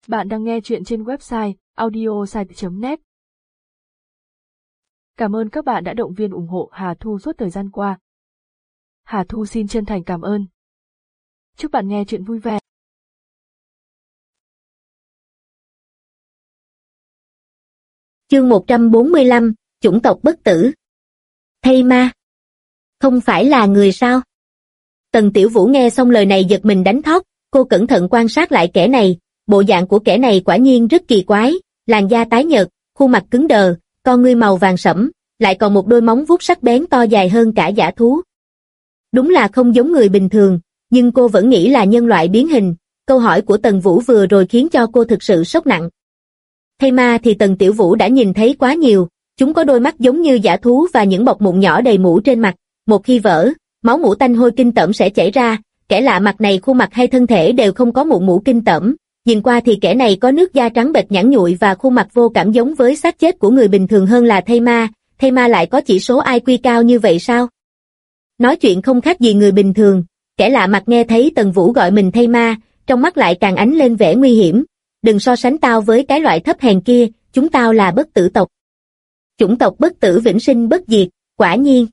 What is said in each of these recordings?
Bạn đang nghe chuyện trên website audiosite.net. Cảm ơn các bạn đã động viên ủng hộ Hà Thu suốt thời gian qua. Hà Thu xin chân thành cảm ơn. Chúc bạn nghe chuyện vui vẻ. Chương 145, chủng tộc bất tử. Thây ma. Không phải là người sao? Tần Tiểu Vũ nghe xong lời này giật mình đánh thót, cô cẩn thận quan sát lại kẻ này, bộ dạng của kẻ này quả nhiên rất kỳ quái, làn da tái nhợt, khuôn mặt cứng đờ, con ngươi màu vàng sẫm, lại còn một đôi móng vuốt sắc bén to dài hơn cả dã thú. Đúng là không giống người bình thường, nhưng cô vẫn nghĩ là nhân loại biến hình. Câu hỏi của Tần Vũ vừa rồi khiến cho cô thực sự sốc nặng. Thây ma thì Tần Tiểu Vũ đã nhìn thấy quá nhiều, chúng có đôi mắt giống như dã thú và những bọt mụn nhỏ đầy mũ trên mặt, một khi vỡ, máu mủ tanh hôi kinh tởm sẽ chảy ra. Kẻ lạ mặt này khuôn mặt hay thân thể đều không có mụn mủ kinh tởm, nhìn qua thì kẻ này có nước da trắng bệch nhẵn nhụi và khuôn mặt vô cảm giống với xác chết của người bình thường hơn là thây ma lại có chỉ số IQ cao như vậy sao? Nói chuyện không khác gì người bình thường, kẻ lạ mặt nghe thấy Tần Vũ gọi mình thây ma, trong mắt lại càng ánh lên vẻ nguy hiểm. Đừng so sánh tao với cái loại thấp hèn kia, chúng tao là bất tử tộc. Chủng tộc bất tử vĩnh sinh bất diệt, quả nhiên.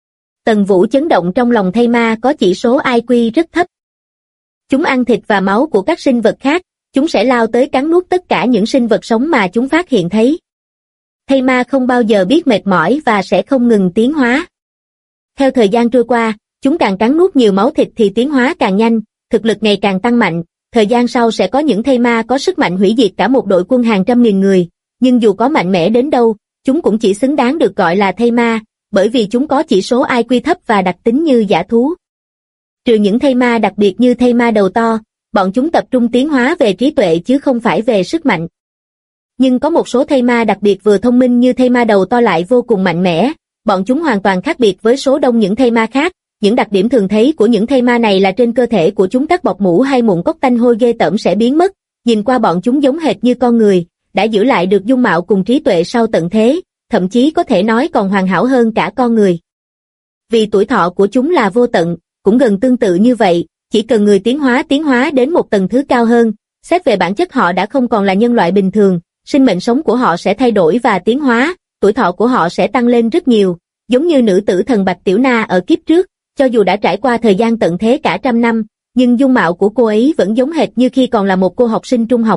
Tần Vũ chấn động trong lòng thây ma có chỉ số IQ rất thấp. Chúng ăn thịt và máu của các sinh vật khác, chúng sẽ lao tới cắn nuốt tất cả những sinh vật sống mà chúng phát hiện thấy. Thây ma không bao giờ biết mệt mỏi và sẽ không ngừng tiến hóa. Theo thời gian trôi qua, chúng càng cắn nuốt nhiều máu thịt thì tiến hóa càng nhanh, thực lực ngày càng tăng mạnh. Thời gian sau sẽ có những thây ma có sức mạnh hủy diệt cả một đội quân hàng trăm nghìn người, nhưng dù có mạnh mẽ đến đâu, chúng cũng chỉ xứng đáng được gọi là thây ma, bởi vì chúng có chỉ số IQ thấp và đặc tính như dã thú. Trừ những thây ma đặc biệt như thây ma đầu to, bọn chúng tập trung tiến hóa về trí tuệ chứ không phải về sức mạnh. Nhưng có một số thây ma đặc biệt vừa thông minh như thây ma đầu to lại vô cùng mạnh mẽ, bọn chúng hoàn toàn khác biệt với số đông những thây ma khác. Những đặc điểm thường thấy của những thây ma này là trên cơ thể của chúng các bọt mủ hay mụn cốc tanh hôi ghê tởm sẽ biến mất, nhìn qua bọn chúng giống hệt như con người, đã giữ lại được dung mạo cùng trí tuệ sau tận thế, thậm chí có thể nói còn hoàn hảo hơn cả con người. Vì tuổi thọ của chúng là vô tận, cũng gần tương tự như vậy, chỉ cần người tiến hóa đến một tầng thứ cao hơn, xét về bản chất họ đã không còn là nhân loại bình thường, sinh mệnh sống của họ sẽ thay đổi và tiến hóa, tuổi thọ của họ sẽ tăng lên rất nhiều, giống như nữ tử thần Bạch Tiểu Na ở kiếp trước. Cho dù đã trải qua thời gian tận thế cả trăm năm, nhưng dung mạo của cô ấy vẫn giống hệt như khi còn là một cô học sinh trung học.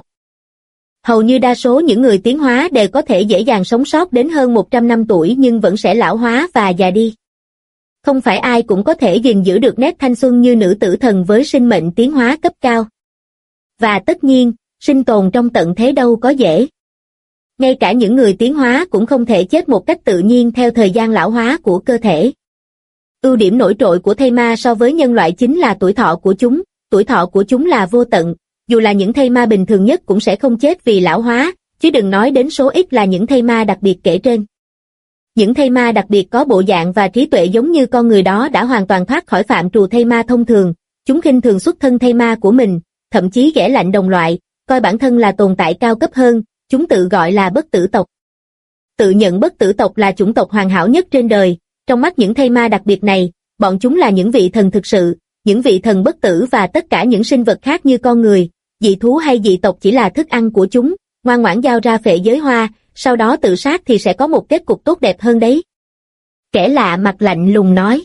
Hầu như đa số những người tiến hóa đều có thể dễ dàng sống sót đến hơn 100 năm tuổi nhưng vẫn sẽ lão hóa và già đi. Không phải ai cũng có thể gìn giữ được nét thanh xuân như nữ tử thần với sinh mệnh tiến hóa cấp cao. Và tất nhiên, sinh tồn trong tận thế đâu có dễ. Ngay cả những người tiến hóa cũng không thể chết một cách tự nhiên theo thời gian lão hóa của cơ thể. Ưu điểm nổi trội của thây ma so với nhân loại chính là tuổi thọ của chúng là vô tận, dù là những thây ma bình thường nhất cũng sẽ không chết vì lão hóa, chứ đừng nói đến số ít là những thây ma đặc biệt kể trên. Những thây ma đặc biệt có bộ dạng và trí tuệ giống như con người đó đã hoàn toàn thoát khỏi phạm trù thây ma thông thường, chúng khinh thường xuất thân thây ma của mình, thậm chí ghẻ lạnh đồng loại, coi bản thân là tồn tại cao cấp hơn, chúng tự gọi là bất tử tộc. Tự nhận bất tử tộc là chủng tộc hoàn hảo nhất trên đời. Trong mắt những thây ma đặc biệt này, bọn chúng là những vị thần thực sự, những vị thần bất tử và tất cả những sinh vật khác như con người, dị thú hay dị tộc chỉ là thức ăn của chúng, ngoan ngoãn giao ra phệ giới hoa, sau đó tự sát thì sẽ có một kết cục tốt đẹp hơn đấy. Kẻ lạ mặt lạnh lùng nói.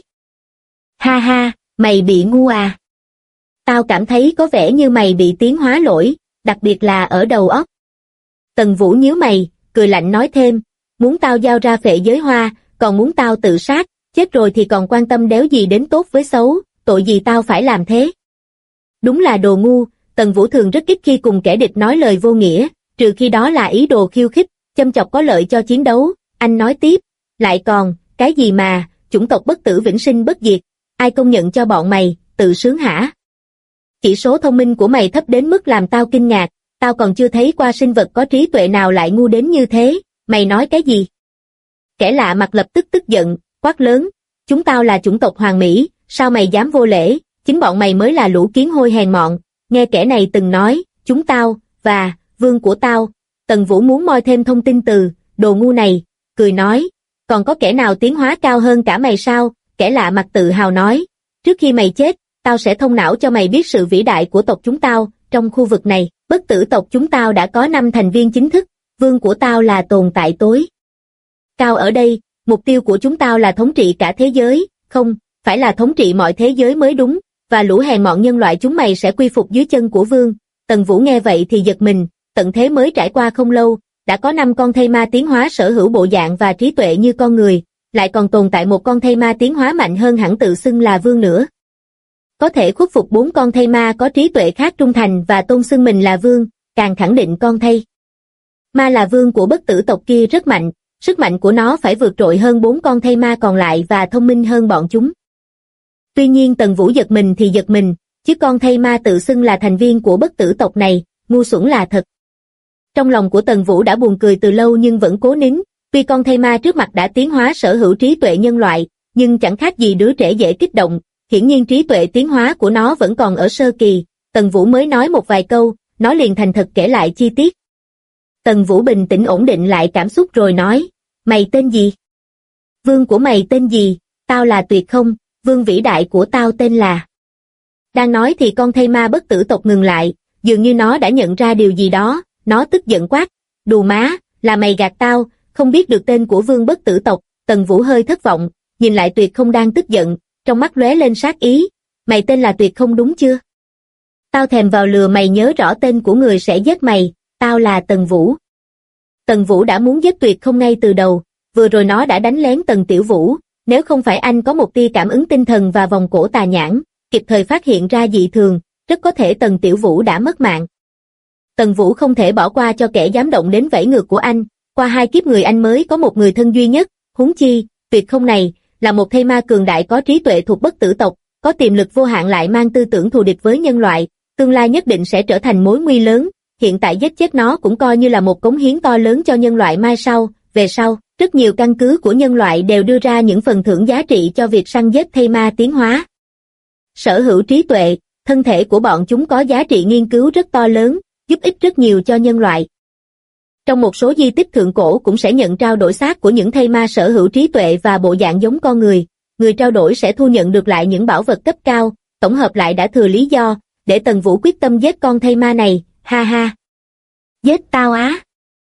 Ha ha, mày bị ngu à? Tao cảm thấy có vẻ như mày bị tiến hóa lỗi, đặc biệt là ở đầu óc. Tần Vũ nhíu mày, cười lạnh nói thêm, muốn tao giao ra phệ giới hoa, còn muốn tao tự sát, chết rồi thì còn quan tâm đéo gì đến tốt với xấu, tội gì tao phải làm thế? Đúng là đồ ngu, Tần Vũ thường rất ít khi cùng kẻ địch nói lời vô nghĩa, trừ khi đó là ý đồ khiêu khích, châm chọc có lợi cho chiến đấu. Anh nói tiếp, lại còn, cái gì mà, chủng tộc bất tử vĩnh sinh bất diệt, ai công nhận cho bọn mày, tự sướng hả? Chỉ số thông minh của mày thấp đến mức làm tao kinh ngạc, tao còn chưa thấy qua sinh vật có trí tuệ nào lại ngu đến như thế, mày nói cái gì? Kẻ lạ mặt lập tức tức giận, quát lớn, chúng tao là chủng tộc Hoàng Mỹ, sao mày dám vô lễ, chính bọn mày mới là lũ kiến hôi hèn mọn. Nghe kẻ này từng nói, chúng tao, và, vương của tao. Tần Vũ muốn moi thêm thông tin từ, đồ ngu này, cười nói, còn có kẻ nào tiến hóa cao hơn cả mày sao? Kẻ lạ mặt tự hào nói, trước khi mày chết, tao sẽ thông não cho mày biết sự vĩ đại của tộc chúng tao, trong khu vực này, Bất tử tộc chúng tao đã có 5 thành viên chính thức, vương của tao là tồn tại tối cao ở đây, mục tiêu của chúng tao là thống trị cả thế giới, không, phải là thống trị mọi thế giới mới đúng, và lũ hèn mọn nhân loại chúng mày sẽ quy phục dưới chân của vương. Tần Vũ nghe vậy thì giật mình, tận thế mới trải qua không lâu, đã có 5 con thây ma tiến hóa sở hữu bộ dạng và trí tuệ như con người, lại còn tồn tại một con thây ma tiến hóa mạnh hơn hẳn tự xưng là vương nữa. Có thể khuất phục 4 con thây ma có trí tuệ khác trung thành và tôn xưng mình là vương, càng khẳng định con thây ma là vương của bất tử tộc kia rất mạnh, sức mạnh của nó phải vượt trội hơn 4 con thây ma còn lại và thông minh hơn bọn chúng. Tuy nhiên Tần Vũ giật mình thì giật mình, chứ con thây ma tự xưng là thành viên của bất tử tộc này, ngu xuẩn là thật. Trong lòng của Tần Vũ đã buồn cười từ lâu nhưng vẫn cố nín, tuy con thây ma trước mặt đã tiến hóa sở hữu trí tuệ nhân loại, nhưng chẳng khác gì đứa trẻ dễ kích động, hiển nhiên trí tuệ tiến hóa của nó vẫn còn ở sơ kỳ. Tần Vũ mới nói một vài câu, nó liền thành thật kể lại chi tiết. Tần Vũ bình tĩnh ổn định lại cảm xúc rồi nói, mày tên gì? Vương của mày tên gì? Tao là Tuyệt Không, vương vĩ đại của tao tên là... Đang nói thì con thây ma bất tử tộc ngừng lại, dường như nó đã nhận ra điều gì đó, nó tức giận quát, đù má, là mày gạt tao, không biết được tên của vương bất tử tộc. Tần Vũ hơi thất vọng, nhìn lại Tuyệt Không đang tức giận, trong mắt lóe lên sát ý, mày tên là Tuyệt Không đúng chưa? Tao thèm vào lừa mày nhớ rõ tên của người sẽ giết mày, tao là Tần Vũ. Tần Vũ đã muốn giết Tuyệt Không ngay từ đầu, vừa rồi nó đã đánh lén Tần Tiểu Vũ, nếu không phải anh có một tia cảm ứng tinh thần và vòng cổ tà nhãn, kịp thời phát hiện ra dị thường, rất có thể Tần Tiểu Vũ đã mất mạng. Tần Vũ không thể bỏ qua cho kẻ dám động đến vảy ngược của anh, qua 2 kiếp người anh mới có một người thân duy nhất, huống chi, Tuyệt Không này, là một thây ma cường đại có trí tuệ thuộc bất tử tộc, có tiềm lực vô hạn lại mang tư tưởng thù địch với nhân loại, tương lai nhất định sẽ trở thành mối nguy lớn, hiện tại giết chết nó cũng coi như là một cống hiến to lớn cho nhân loại mai sau, về sau, rất nhiều căn cứ của nhân loại đều đưa ra những phần thưởng giá trị cho việc săn giết thây ma tiến hóa. Sở hữu trí tuệ, thân thể của bọn chúng có giá trị nghiên cứu rất to lớn, giúp ích rất nhiều cho nhân loại. Trong một số di tích thượng cổ cũng sẽ nhận trao đổi xác của những thây ma sở hữu trí tuệ và bộ dạng giống con người, người trao đổi sẽ thu nhận được lại những bảo vật cấp cao, tổng hợp lại đã thừa lý do, để Tần Vũ quyết tâm giết con thây ma này, ha ha. Giết tao á?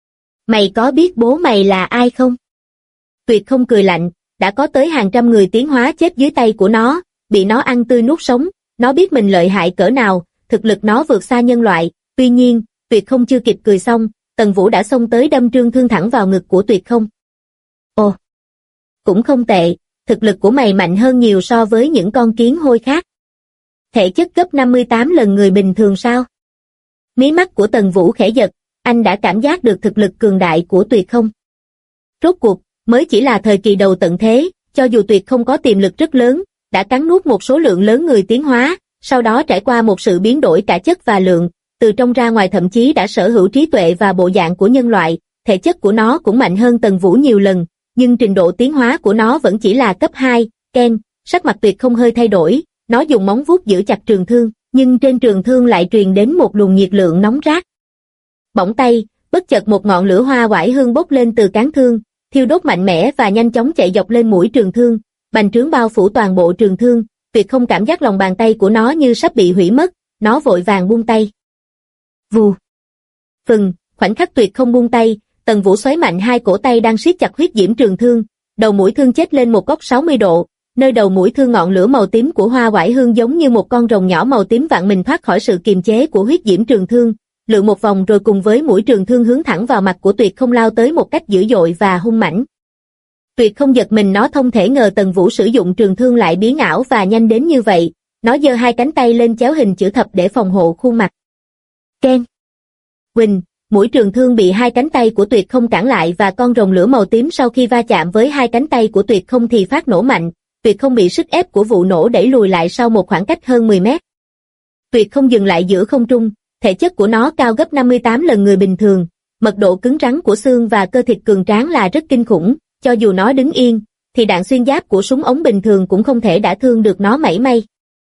Mày có biết bố mày là ai không? Tuyệt Không cười lạnh, đã có tới hàng trăm người tiến hóa chết dưới tay của nó, bị nó ăn tươi nuốt sống, nó biết mình lợi hại cỡ nào, thực lực nó vượt xa nhân loại, tuy nhiên, Tuyệt Không chưa kịp cười xong, Tần Vũ đã xông tới đâm trương thương thẳng vào ngực của Tuyệt Không. Ồ, cũng không tệ, thực lực của mày mạnh hơn nhiều so với những con kiến hôi khác. Thể chất gấp 58 lần người bình thường sao? Mí mắt của Tần Vũ khẽ giật, anh đã cảm giác được thực lực cường đại của Tuyệt Không. Rốt cuộc, mới chỉ là thời kỳ đầu tận thế, cho dù Tuyệt Không có tiềm lực rất lớn, đã cắn nuốt một số lượng lớn người tiến hóa, sau đó trải qua một sự biến đổi cả chất và lượng, từ trong ra ngoài thậm chí đã sở hữu trí tuệ và bộ dạng của nhân loại, thể chất của nó cũng mạnh hơn Tần Vũ nhiều lần, nhưng trình độ tiến hóa của nó vẫn chỉ là cấp 2, Ken, sắc mặt Tuyệt Không hơi thay đổi, nó dùng móng vuốt giữ chặt trường thương, nhưng trên trường thương lại truyền đến một luồng nhiệt lượng nóng rát. Bỗng tay, bất chợt một ngọn lửa hoa oải hương bốc lên từ cán thương, thiêu đốt mạnh mẽ và nhanh chóng chạy dọc lên mũi trường thương, bành trướng bao phủ toàn bộ trường thương. Tuyệt Không cảm giác lòng bàn tay của nó như sắp bị hủy mất, nó vội vàng buông tay. Vù. Phừng, khoảnh khắc Tuyệt Không buông tay, Tần Vũ xoáy mạnh 2 cổ tay đang siết chặt huyết diễm trường thương, đầu mũi thương chết lên một góc 60 độ, nơi đầu mũi thương ngọn lửa màu tím của hoa oải hương giống như một con rồng nhỏ màu tím vặn mình thoát khỏi sự kiềm chế của huyết diễm trường thương, lượn một vòng rồi cùng với mũi trường thương hướng thẳng vào mặt của Tuyệt Không lao tới một cách dữ dội và hung mãnh. Tuyệt Không giật mình, nó không thể ngờ Tần Vũ sử dụng trường thương lại biến ảo và nhanh đến như vậy, nó giơ 2 cánh tay lên chéo hình chữ thập để phòng hộ khuôn mặt. Ken. Quỳnh, mũi trường thương bị 2 cánh tay của Tuyệt Không cản lại và con rồng lửa màu tím sau khi va chạm với 2 cánh tay của Tuyệt Không thì phát nổ mạnh, Tuyệt Không bị sức ép của vụ nổ đẩy lùi lại sau một khoảng cách hơn 10 mét. Tuyệt Không dừng lại giữa không trung, thể chất của nó cao gấp 58 lần người bình thường, mật độ cứng rắn của xương và cơ thịt cường tráng là rất kinh khủng, cho dù nó đứng yên, thì đạn xuyên giáp của súng ống bình thường cũng không thể đả thương được nó mảy may.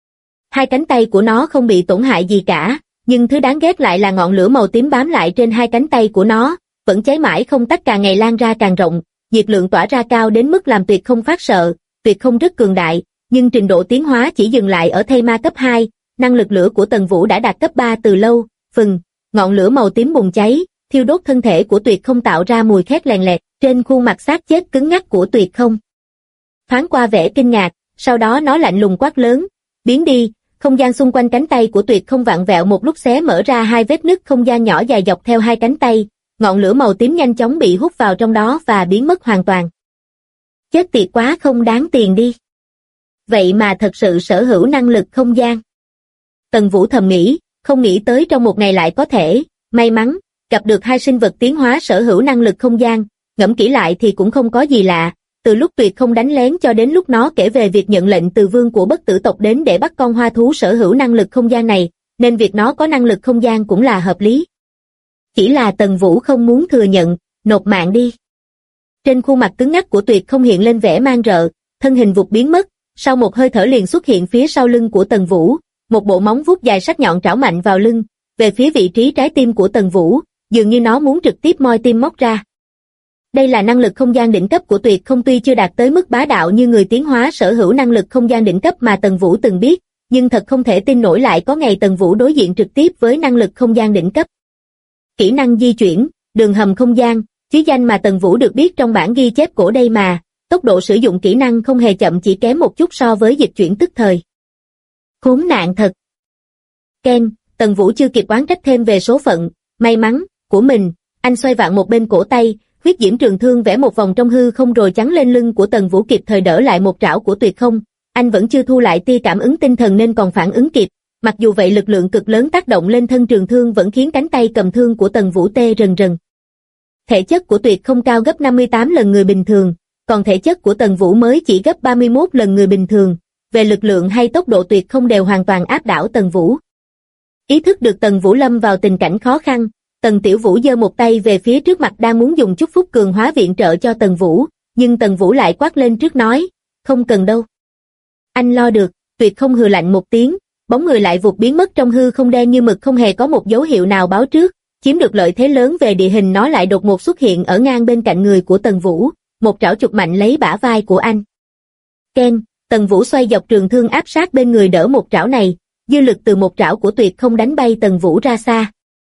2 cánh tay của nó không bị tổn hại gì cả, nhưng thứ đáng ghét lại là ngọn lửa màu tím bám lại trên 2 cánh tay của nó, vẫn cháy mãi không tắt, càng ngày lan ra càng rộng, nhiệt lượng tỏa ra cao đến mức làm Tuyệt Không phát sợ. Tuyệt Không rất cường đại, nhưng trình độ tiến hóa chỉ dừng lại ở thây ma cấp 2, năng lực lửa của Tần Vũ đã đạt cấp 3 từ lâu. Phừng, ngọn lửa màu tím bùng cháy, thiêu đốt thân thể của Tuyệt Không tạo ra mùi khét lèn lẹt trên khuôn mặt xác chết cứng ngắc của Tuyệt Không. Thoáng qua vẻ kinh ngạc, sau đó nó lạnh lùng quát lớn, biến đi. Không gian xung quanh cánh tay của Tuyệt Không vặn vẹo một lúc xé mở ra hai vết nứt không gian nhỏ dài dọc theo hai cánh tay, ngọn lửa màu tím nhanh chóng bị hút vào trong đó và biến mất hoàn toàn. Chết tiệt quá không đáng tiền đi. Vậy mà thật sự sở hữu năng lực không gian. Tần Vũ thầm nghĩ, không nghĩ tới trong một ngày lại có thể, may mắn, gặp được hai sinh vật tiến hóa sở hữu năng lực không gian, ngẫm kỹ lại thì cũng không có gì lạ. Từ lúc Tuyệt Không đánh lén cho đến lúc nó kể về việc nhận lệnh từ vương của bất tử tộc đến để bắt con hoa thú sở hữu năng lực không gian này, nên việc nó có năng lực không gian cũng là hợp lý. Chỉ là Tần Vũ không muốn thừa nhận, nộp mạng đi. Trên khuôn mặt cứng ngắc của Tuyệt Không hiện lên vẻ man rợ, thân hình vụt biến mất, sau một hơi thở liền xuất hiện phía sau lưng của Tần Vũ, một bộ móng vuốt dài sắc nhọn trảo mạnh vào lưng, về phía vị trí trái tim của Tần Vũ, dường như nó muốn trực tiếp moi tim móc ra. Đây là năng lực không gian đỉnh cấp của Tuyệt Không, tuy chưa đạt tới mức bá đạo như người tiến hóa sở hữu năng lực không gian đỉnh cấp mà Tần Vũ từng biết, nhưng thật không thể tin nổi lại có ngày Tần Vũ đối diện trực tiếp với năng lực không gian đỉnh cấp. Kỹ năng di chuyển, đường hầm không gian, chí danh mà Tần Vũ được biết trong bản ghi chép cổ đây mà, tốc độ sử dụng kỹ năng không hề chậm, chỉ kém một chút so với dịch chuyển tức thời. Khốn nạn thật. Ken, Tần Vũ chưa kịp oán trách thêm về số phận, may mắn của mình, anh xoay vặn một bên cổ tay, huyết diễm trường thương vẽ một vòng trong hư không rồi chắn lên lưng của Tần Vũ, kịp thời đỡ lại một trảo của Tuyệt Không. Anh vẫn chưa thu lại tia cảm ứng tinh thần nên còn phản ứng kịp, mặc dù vậy lực lượng cực lớn tác động lên thân trường thương vẫn khiến cánh tay cầm thương của Tần Vũ tê rần rần. Thể chất của Tuyệt Không cao gấp 58 lần người bình thường, còn thể chất của Tần Vũ mới chỉ gấp 31 lần người bình thường, về lực lượng hay tốc độ Tuyệt Không đều hoàn toàn áp đảo Tần Vũ. Ý thức được Tần Vũ lâm vào tình cảnh khó khăn, Tần Tiểu Vũ giơ một tay về phía trước mặt đang muốn dùng chúc phúc cường hóa viện trợ cho Tần Vũ, nhưng Tần Vũ lại quát lên trước nói, không cần đâu. Anh lo được. Tuyệt Không hừ lạnh một tiếng, bóng người lại vụt biến mất trong hư không đen như mực, không hề có một dấu hiệu nào báo trước, chiếm được lợi thế lớn về địa hình, nó lại đột ngột xuất hiện ở ngang bên cạnh người của Tần Vũ, một trảo chụp mạnh lấy bả vai của anh. Ken, Tần Vũ xoay dọc trường thương áp sát bên người đỡ một trảo này, dư lực từ một trảo của Tuyệt Không đánh bay Tần Vũ ra xa.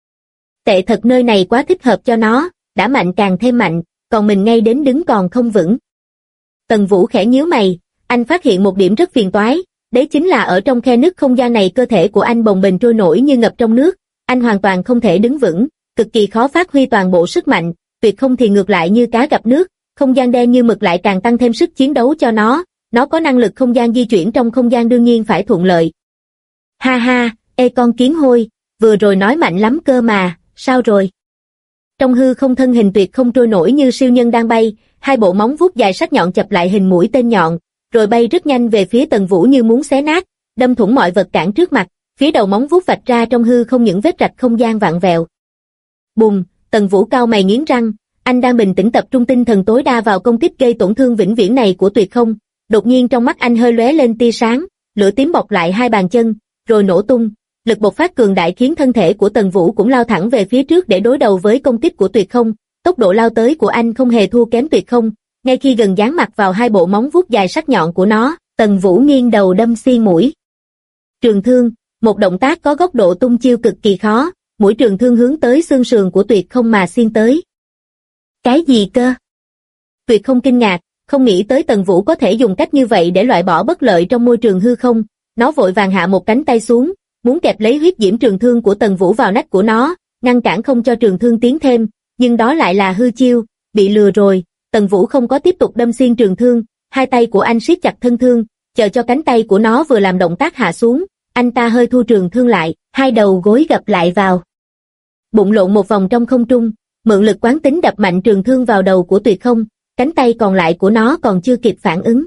Tệ thật, nơi này quá thích hợp cho nó, đã mạnh càng thêm mạnh, còn mình ngay đến đứng còn không vững. Tần Vũ khẽ nhíu mày, anh phát hiện một điểm rất phiền toái, đấy chính là ở trong khe nứt không gian này cơ thể của anh bồng bềnh trôi nổi như ngập trong nước, anh hoàn toàn không thể đứng vững, cực kỳ khó phát huy toàn bộ sức mạnh. Tuyệt Không thì ngược lại như cá gặp nước, không gian đen như mực lại càng tăng thêm sức chiến đấu cho nó có năng lực không gian di chuyển trong không gian đương nhiên phải thuận lợi. Ha ha, ê con kiến hôi, vừa rồi nói mạnh lắm cơ mà, sao rồi? Trong hư không thân hình Tuyệt Không trôi nổi như siêu nhân đang bay, hai bộ móng vuốt dài sắc nhọn chập lại hình mũi tên nhọn, rồi bay rất nhanh về phía Tần Vũ như muốn xé nát, đâm thủng mọi vật cản trước mặt, phía đầu móng vuốt vạch ra trong hư không những vết rạch không gian vặn vẹo. Bùng, Tần Vũ cau mày nghiến răng, anh đang bình tĩnh tập trung tinh thần tối đa vào công kích gây tổn thương vĩnh viễn này của Tuyệt Không, đột nhiên trong mắt anh hơi lóe lên tia sáng, lửa tím bọc lại hai bàn chân, rồi nổ tung, lực bộc phát cường đại khiến thân thể của Tần Vũ cũng lao thẳng về phía trước để đối đầu với công kích của Tuyệt Không, tốc độ lao tới của anh không hề thua kém Tuyệt Không, ngay khi gần dán mặt vào hai bộ móng vuốt dài sắc nhọn của nó, Tần Vũ nghiêng đầu đâm xuyên mũi trường thương, một động tác có góc độ tung chiêu cực kỳ khó, mũi trường thương hướng tới xương sườn của Tuyệt Không mà xuyên tới. Cái gì cơ? Tuyệt Không kinh ngạc, không nghĩ tới Tần Vũ có thể dùng cách như vậy để loại bỏ bất lợi trong môi trường hư không, nó vội vàng hạ một cánh tay xuống, muốn kẹp lấy huyết diễm trường thương của Tần Vũ vào nách của nó, ngăn cản không cho trường thương tiến thêm, nhưng đó lại là hư chiêu, bị lừa rồi. Tần Vũ không có tiếp tục đâm xuyên trường thương, hai tay của anh siết chặt thân thương, chờ cho cánh tay của nó vừa làm động tác hạ xuống, anh ta hơi thu trường thương lại, hai đầu gối gập lại vào. Bụng lộn một vòng trong không trung, mượn lực quán tính đập mạnh trường thương vào đầu của Tuyệt Không, cánh tay còn lại của nó còn chưa kịp phản ứng.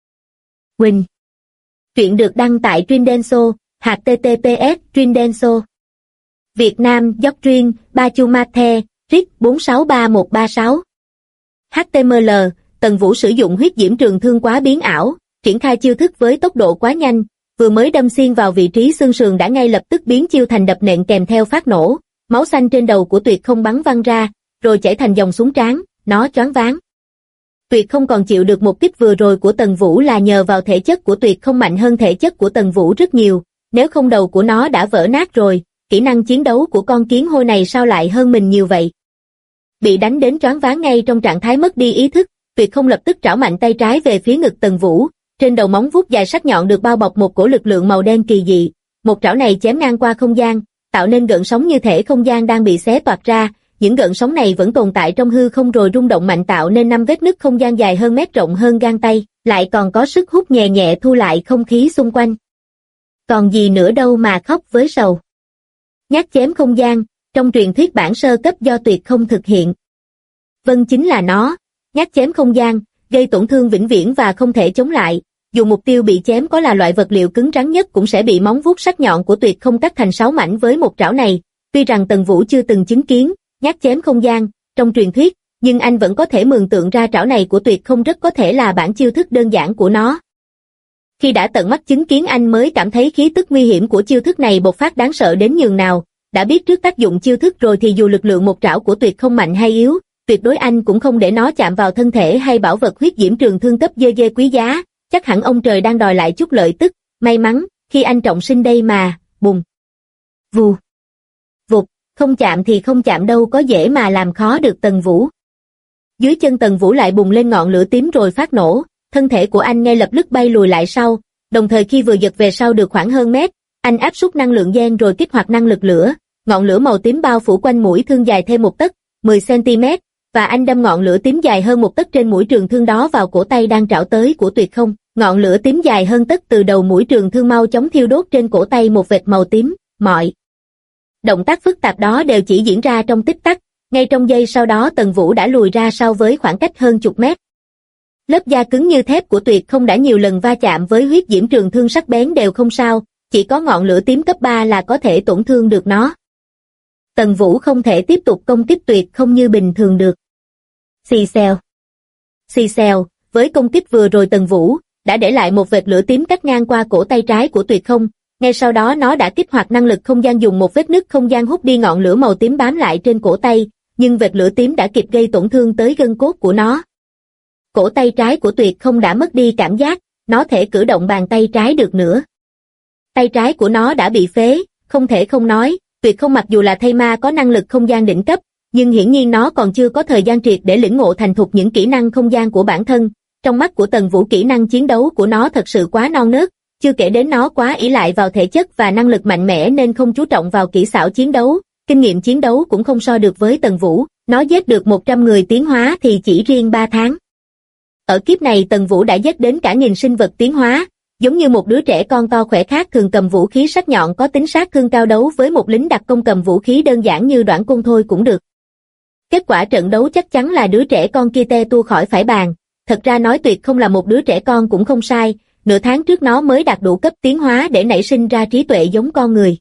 Quỳnh. Truyện được đăng tại Trindenso, https Trindenso. Việt Nam Doctrine, Bachumate, RIC 463136. HTML, Tần Vũ sử dụng huyết diễm trường thương quá biến ảo, triển khai chiêu thức với tốc độ quá nhanh, vừa mới đâm xuyên vào vị trí xương sườn đã ngay lập tức biến chiêu thành đập nện kèm theo phát nổ, máu xanh trên đầu của Tuyệt Không bắn văng ra, rồi chảy thành dòng xuống trán, nó choáng váng. Tuyệt Không còn chịu được một kích vừa rồi của Tần Vũ là nhờ vào thể chất của Tuyệt Không mạnh hơn thể chất của Tần Vũ rất nhiều, nếu không đầu của nó đã vỡ nát rồi, kỹ năng chiến đấu của con kiến hôi này sao lại hơn mình nhiều vậy? Bị đánh đến choáng váng ngay trong trạng thái mất đi ý thức, Tuyệt không lập tức trảo mạnh tay trái về phía ngực Tần Vũ, trên đầu móng vuốt dài sắc nhọn được bao bọc một cổ lực lượng màu đen kỳ dị, một trảo này chém ngang qua không gian, tạo nên gợn sóng như thể không gian đang bị xé toạc ra, những gợn sóng này vẫn tồn tại trong hư không rồi rung động mạnh tạo nên 5 vết nứt không gian dài hơn mét rộng hơn gang tay, lại còn có sức hút nhẹ nhẹ thu lại không khí xung quanh. Còn gì nữa đâu mà khóc với sầu. Nhát chém không gian, trong truyền thuyết bản sơ cấp do Tuyệt không thực hiện. Vâng, chính là nó, nhát chém không gian, gây tổn thương vĩnh viễn và không thể chống lại. Dù mục tiêu bị chém có là loại vật liệu cứng rắn nhất cũng sẽ bị móng vuốt sắc nhọn của Tuyệt không cắt thành 6 mảnh với một trảo này. Tuy rằng Tần Vũ chưa từng chứng kiến nhát chém không gian trong truyền thuyết, nhưng anh vẫn có thể mường tượng ra trảo này của Tuyệt không rất có thể là bản chiêu thức đơn giản của nó. Khi đã tận mắt chứng kiến anh mới cảm thấy khí tức nguy hiểm của chiêu thức này bộc phát đáng sợ đến nhường nào. Đã biết trước tác dụng chiêu thức rồi thì dù lực lượng một trảo của Tuyệt không mạnh hay yếu, tuyệt đối anh cũng không để nó chạm vào thân thể hay bảo vật huyết diễm trường thương cấp dê quý giá. Chắc hẳn ông trời đang đòi lại chút lợi tức. May mắn khi anh trọng sinh đây mà. Bùng, vù, vụt, không chạm thì không chạm đâu có dễ mà làm khó được Tần Vũ. Dưới chân Tần Vũ lại bùng lên ngọn lửa tím rồi phát nổ, thân thể của anh ngay lập tức bay lùi lại sau, đồng thời khi vừa giật về sau được khoảng hơn mét, anh áp suất năng lượng gen rồi kích hoạt năng lực lửa, ngọn lửa màu tím bao phủ quanh mũi thương dài thêm 1 tấc, 10 cm, và anh đâm ngọn lửa tím dài hơn 1 tấc trên mũi trường thương đó vào cổ tay đang trảo tới của Tuyệt không. Ngọn lửa tím dài hơn tấc từ đầu mũi trường thương mau chóng thiêu đốt trên cổ tay một vệt màu tím. Mọi động tác phức tạp đó đều chỉ diễn ra trong tích tắc, ngay trong giây sau đó Tần Vũ đã lùi ra sau với khoảng cách hơn chục mét. Lớp da cứng như thép của Tuyệt không đã nhiều lần va chạm với huyết diễm trường thương sắc bén đều không sao, chỉ có ngọn lửa tím cấp 3 là có thể tổn thương được nó. Tần Vũ không thể tiếp tục công kích Tuyệt không như bình thường được. Xì xèo. Xì xèo, với công kích vừa rồi Tần Vũ đã để lại một vệt lửa tím cắt ngang qua cổ tay trái của Tuyệt không, ngay sau đó nó đã kích hoạt năng lực không gian dùng một vết nứt không gian hút đi ngọn lửa màu tím bám lại trên cổ tay, nhưng vệt lửa tím đã kịp gây tổn thương tới gân cốt của nó. Cổ tay trái của Tuyệt không đã mất đi cảm giác, nó thể cử động bàn tay trái được nữa. Tay trái của nó đã bị phế, không thể không nói, Tuyệt không mặc dù là thây ma có năng lực không gian đỉnh cấp, nhưng hiển nhiên nó còn chưa có thời gian triệt để lĩnh ngộ thành thục những kỹ năng không gian của bản thân. Trong mắt của Tần Vũ kỹ năng chiến đấu của nó thật sự quá non nớt, chưa kể đến nó quá ỷ lại vào thể chất và năng lực mạnh mẽ nên không chú trọng vào kỹ xảo chiến đấu, kinh nghiệm chiến đấu cũng không so được với Tần Vũ, nó giết được 100 người tiến hóa thì chỉ riêng 3 tháng. Ở kiếp này Tần Vũ đã giết đến cả nghìn sinh vật tiến hóa, giống như một đứa trẻ con to khỏe khác thường cầm vũ khí sắc nhọn có tính sát thương cao đấu với một lính đặc công cầm vũ khí đơn giản như đoạn côn thôi cũng được. Kết quả trận đấu chắc chắn là đứa trẻ con kia te tua khỏi phải bàn. Thật ra nói Tuyệt không là một đứa trẻ con cũng không sai, nửa tháng trước nó mới đạt đủ cấp tiến hóa để nảy sinh ra trí tuệ giống con người.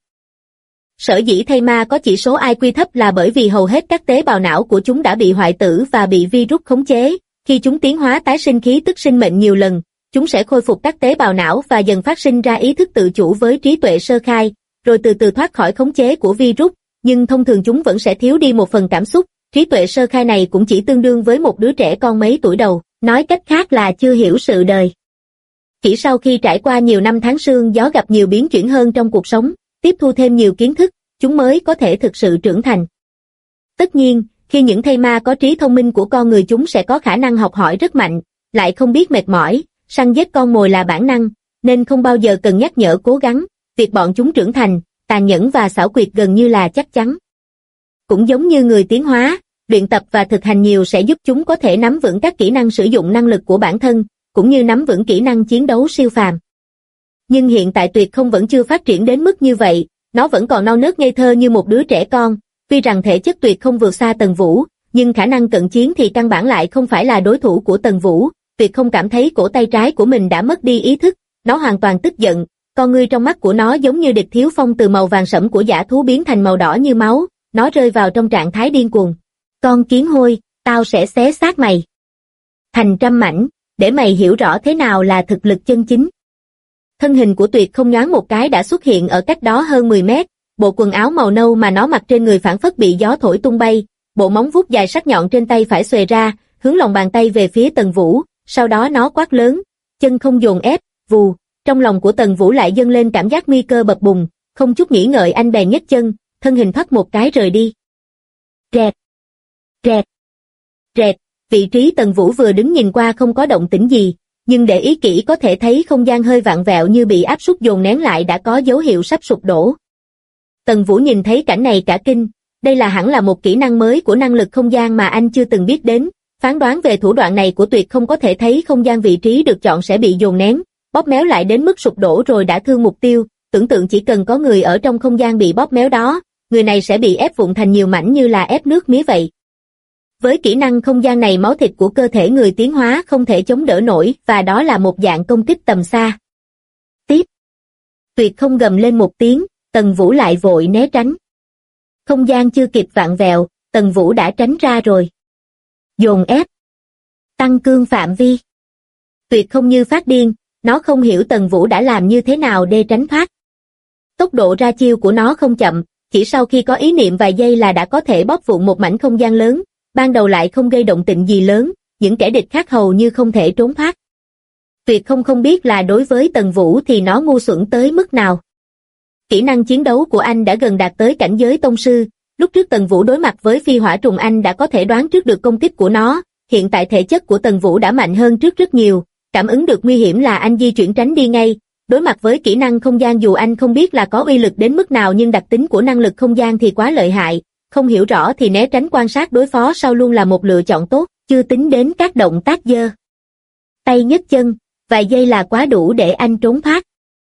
Sở dĩ thây ma có chỉ số IQ thấp là bởi vì hầu hết các tế bào não của chúng đã bị hoại tử và bị virus khống chế, khi chúng tiến hóa tái sinh khí tức sinh mệnh nhiều lần, chúng sẽ khôi phục các tế bào não và dần phát sinh ra ý thức tự chủ với trí tuệ sơ khai, rồi từ từ thoát khỏi khống chế của virus, nhưng thông thường chúng vẫn sẽ thiếu đi một phần cảm xúc, trí tuệ sơ khai này cũng chỉ tương đương với một đứa trẻ con mấy tuổi đầu, nói cách khác là chưa hiểu sự đời. Chỉ sau khi trải qua nhiều năm tháng sương gió gặp nhiều biến chuyển hơn trong cuộc sống, tiếp thu thêm nhiều kiến thức, chúng mới có thể thực sự trưởng thành. Tất nhiên, khi những thây ma có trí thông minh của con người chúng sẽ có khả năng học hỏi rất mạnh, lại không biết mệt mỏi, săn giết con mồi là bản năng, nên không bao giờ cần nhắc nhở cố gắng, việc bọn chúng trưởng thành, tàn nhẫn và xảo quyệt gần như là chắc chắn. Cũng giống như người tiến hóa, luyện tập và thực hành nhiều sẽ giúp chúng có thể nắm vững các kỹ năng sử dụng năng lực của bản thân, cũng như nắm vững kỹ năng chiến đấu siêu phàm. Nhưng hiện tại Tuyệt không vẫn chưa phát triển đến mức như vậy, nó vẫn còn non nớt ngây thơ như một đứa trẻ con, tuy rằng thể chất Tuyệt không vượt xa Tần Vũ, nhưng khả năng cận chiến thì căn bản lại không phải là đối thủ của Tần Vũ. Tuyệt không cảm thấy cổ tay trái của mình đã mất đi ý thức, nó hoàn toàn tức giận, con ngươi trong mắt của nó giống như địch thiếu phong từ màu vàng sẫm của dã thú biến thành màu đỏ như máu, nó rơi vào trong trạng thái điên cuồng. Con kiến hôi, tao sẽ xé xác mày thành trăm mảnh, để mày hiểu rõ thế nào là thực lực chân chính. Thân hình của Tuyệt không nhoáng một cái đã xuất hiện ở cách đó hơn 10 mét, bộ quần áo màu nâu mà nó mặc trên người phảng phất bị gió thổi tung bay, bộ móng vuốt dài sắc nhọn trên tay phải xuề ra, hướng lòng bàn tay về phía Tần Vũ, sau đó nó quát lớn, chân không dồn ép, vù, trong lòng của Tần Vũ lại dâng lên cảm giác nguy cơ bập bùng, không chút nghĩ ngợi anh bèn nhấc chân, thân hình thoát một cái rời đi. Rẹt, rẹt, rẹt, vị trí Tần Vũ vừa đứng nhìn qua không có động tĩnh gì, nhưng để ý kỹ có thể thấy không gian hơi vặn vẹo như bị áp suất dồn nén lại đã có dấu hiệu sắp sụp đổ. Tần Vũ nhìn thấy cảnh này cả kinh, đây là hẳn là một kỹ năng mới của năng lực không gian mà anh chưa từng biết đến, phán đoán về thủ đoạn này của Tuyệt không có thể thấy không gian vị trí được chọn sẽ bị dồn nén, bóp méo lại đến mức sụp đổ rồi đã thương mục tiêu, tưởng tượng chỉ cần có người ở trong không gian bị bóp méo đó, người này sẽ bị ép vụn thành nhiều mảnh như là ép nước mía vậy. Với kỹ năng không gian này máu thịt của cơ thể người tiến hóa không thể chống đỡ nổi và đó là một dạng công kích tầm xa. Tiếp. Tuyệt không gầm lên một tiếng, Tần Vũ lại vội né tránh. Không gian chưa kịp vặn vẹo, Tần Vũ đã tránh ra rồi. Dồn ép. Tăng cương phạm vi. Tuyệt không như phát điên, nó không hiểu Tần Vũ đã làm như thế nào để tránh thoát. Tốc độ ra chiêu của nó không chậm, chỉ sau khi có ý niệm vài giây là đã có thể bóp vụn một mảnh không gian lớn, ban đầu lại không gây động tĩnh gì lớn, những kẻ địch khác hầu như không thể trốn thoát. Tuyệt không biết là đối với Tần Vũ thì nó ngu xuẩn tới mức nào. Kỹ năng chiến đấu của anh đã gần đạt tới cảnh giới tông sư, lúc trước Tần Vũ đối mặt với phi hỏa trùng anh đã có thể đoán trước được công kích của nó, hiện tại thể chất của Tần Vũ đã mạnh hơn trước rất nhiều, cảm ứng được nguy hiểm là anh di chuyển tránh đi ngay, đối mặt với kỹ năng không gian dù anh không biết là có uy lực đến mức nào nhưng đặc tính của năng lực không gian thì quá lợi hại, không hiểu rõ thì né tránh quan sát đối phó sau luôn là một lựa chọn tốt, chưa tính đến các động tác giơ tay nhấc chân, vài giây là quá đủ để anh trốn thoát.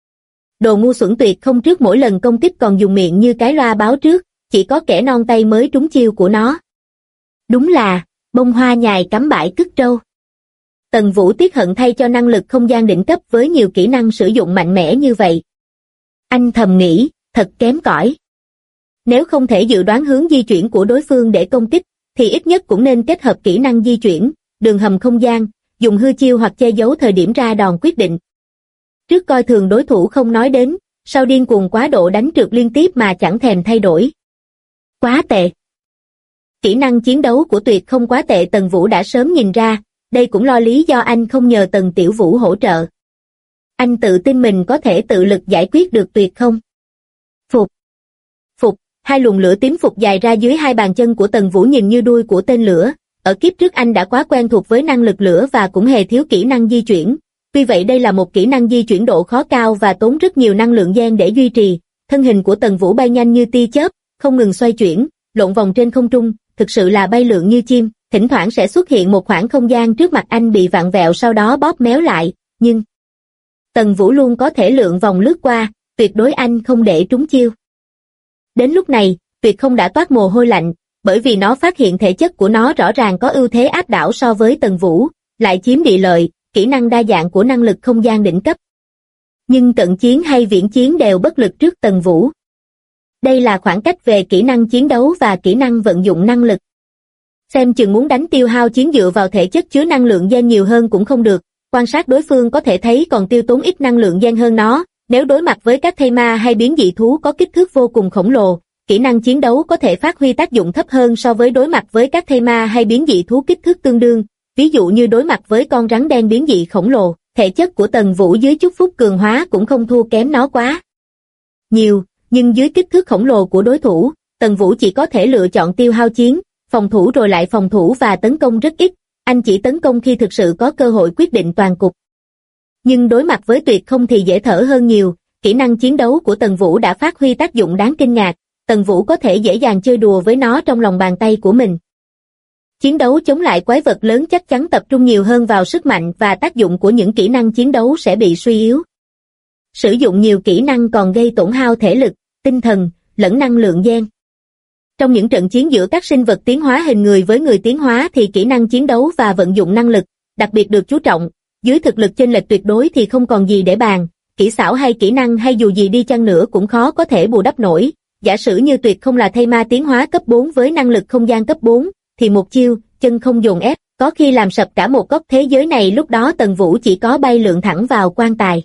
Đồ ngu xuẩn Tuyệt không trước mỗi lần công kích còn dùng miệng như cái loa báo trước, chỉ có kẻ non tay mới trúng chiêu của nó. Đúng là, bông hoa nhài cắm bãi cứt trâu. Tần Vũ tiếc hận thay cho năng lực không gian đỉnh cấp với nhiều kỹ năng sử dụng mạnh mẽ như vậy. Anh thầm nghĩ, thật kém cỏi. Nếu không thể dự đoán hướng di chuyển của đối phương để công kích, thì ít nhất cũng nên kết hợp kỹ năng di chuyển, đường hầm không gian, dùng hư chiêu hoặc che giấu thời điểm ra đòn quyết định. Trước coi thường đối thủ không nói đến, sau điên cuồng quá độ đánh trượt liên tiếp mà chẳng thèm thay đổi. Quá tệ. Kỹ năng chiến đấu của Tuyệt không quá tệ Tần Vũ đã sớm nhìn ra, đây cũng lo lý do anh không nhờ Tần Tiểu Vũ hỗ trợ. Anh tự tin mình có thể tự lực giải quyết được Tuyệt không? Phục. Phục, hai luồng lửa tím phục dài ra dưới hai bàn chân của Tần Vũ nhìn như đuôi của tên lửa, ở kiếp trước anh đã quá quen thuộc với năng lực lửa và cũng hề thiếu kỹ năng di chuyển. Tuy vậy đây là một kỹ năng di chuyển độ khó cao và tốn rất nhiều năng lượng gen để duy trì, thân hình của Tần Vũ bay nhanh như tia chớp, không ngừng xoay chuyển, lộn vòng trên không trung, thực sự là bay lượn như chim, thỉnh thoảng sẽ xuất hiện một khoảng không gian trước mặt anh bị vặn vẹo sau đó bóp méo lại, nhưng Tần Vũ luôn có thể lượn vòng lướt qua, tuyệt đối anh không để trúng chiêu. Đến lúc này, Tuyệt không đã toát mồ hôi lạnh, bởi vì nó phát hiện thể chất của nó rõ ràng có ưu thế áp đảo so với Tần Vũ, lại chiếm địa lợi, kỹ năng đa dạng của năng lực không gian đỉnh cấp. Nhưng cận chiến hay viễn chiến đều bất lực trước Tần Vũ. Đây là khoảng cách về kỹ năng chiến đấu và kỹ năng vận dụng năng lực. Xem chừng muốn đánh tiêu hao chiến dựa vào thể chất chứa năng lượng gen nhiều hơn cũng không được, quan sát đối phương có thể thấy còn tiêu tốn ít năng lượng gen hơn nó, nếu đối mặt với các thây ma hay biến dị thú có kích thước vô cùng khổng lồ, kỹ năng chiến đấu có thể phát huy tác dụng thấp hơn so với đối mặt với các thây ma hay biến dị thú kích thước tương đương, ví dụ như đối mặt với con rắn đen biến dị khổng lồ, thể chất của Tần Vũ dưới chút phút cường hóa cũng không thua kém nó quá nhiều, nhưng dưới kích thước khổng lồ của đối thủ, Tần Vũ chỉ có thể lựa chọn tiêu hao chiến, phòng thủ rồi lại phòng thủ và tấn công rất ít, anh chỉ tấn công khi thực sự có cơ hội quyết định toàn cục. Nhưng đối mặt với Tuyệt không thì dễ thở hơn nhiều, kỹ năng chiến đấu của Tần Vũ đã phát huy tác dụng đáng kinh ngạc, Tần Vũ có thể dễ dàng chơi đùa với nó trong lòng bàn tay của mình. Chiến đấu chống lại quái vật lớn chắc chắn tập trung nhiều hơn vào sức mạnh và tác dụng của những kỹ năng chiến đấu sẽ bị suy yếu. Sử dụng nhiều kỹ năng còn gây tổn hao thể lực, tinh thần, lẫn năng lượng gen. Trong những trận chiến giữa các sinh vật tiến hóa hình người với người tiến hóa thì kỹ năng chiến đấu và vận dụng năng lực, đặc biệt được chú trọng, dưới thực lực chênh lệch tuyệt đối thì không còn gì để bàn, kỹ xảo hay kỹ năng hay dù gì đi chăng nữa cũng khó có thể bù đắp nổi. Giả sử như Tuyệt không là thây ma tiến hóa cấp 4 với năng lực không gian cấp 4, thì một chiêu, chân không dồn ép, có khi làm sập cả một góc thế giới này, lúc đó Tần Vũ chỉ có bay lượn thẳng vào quan tài.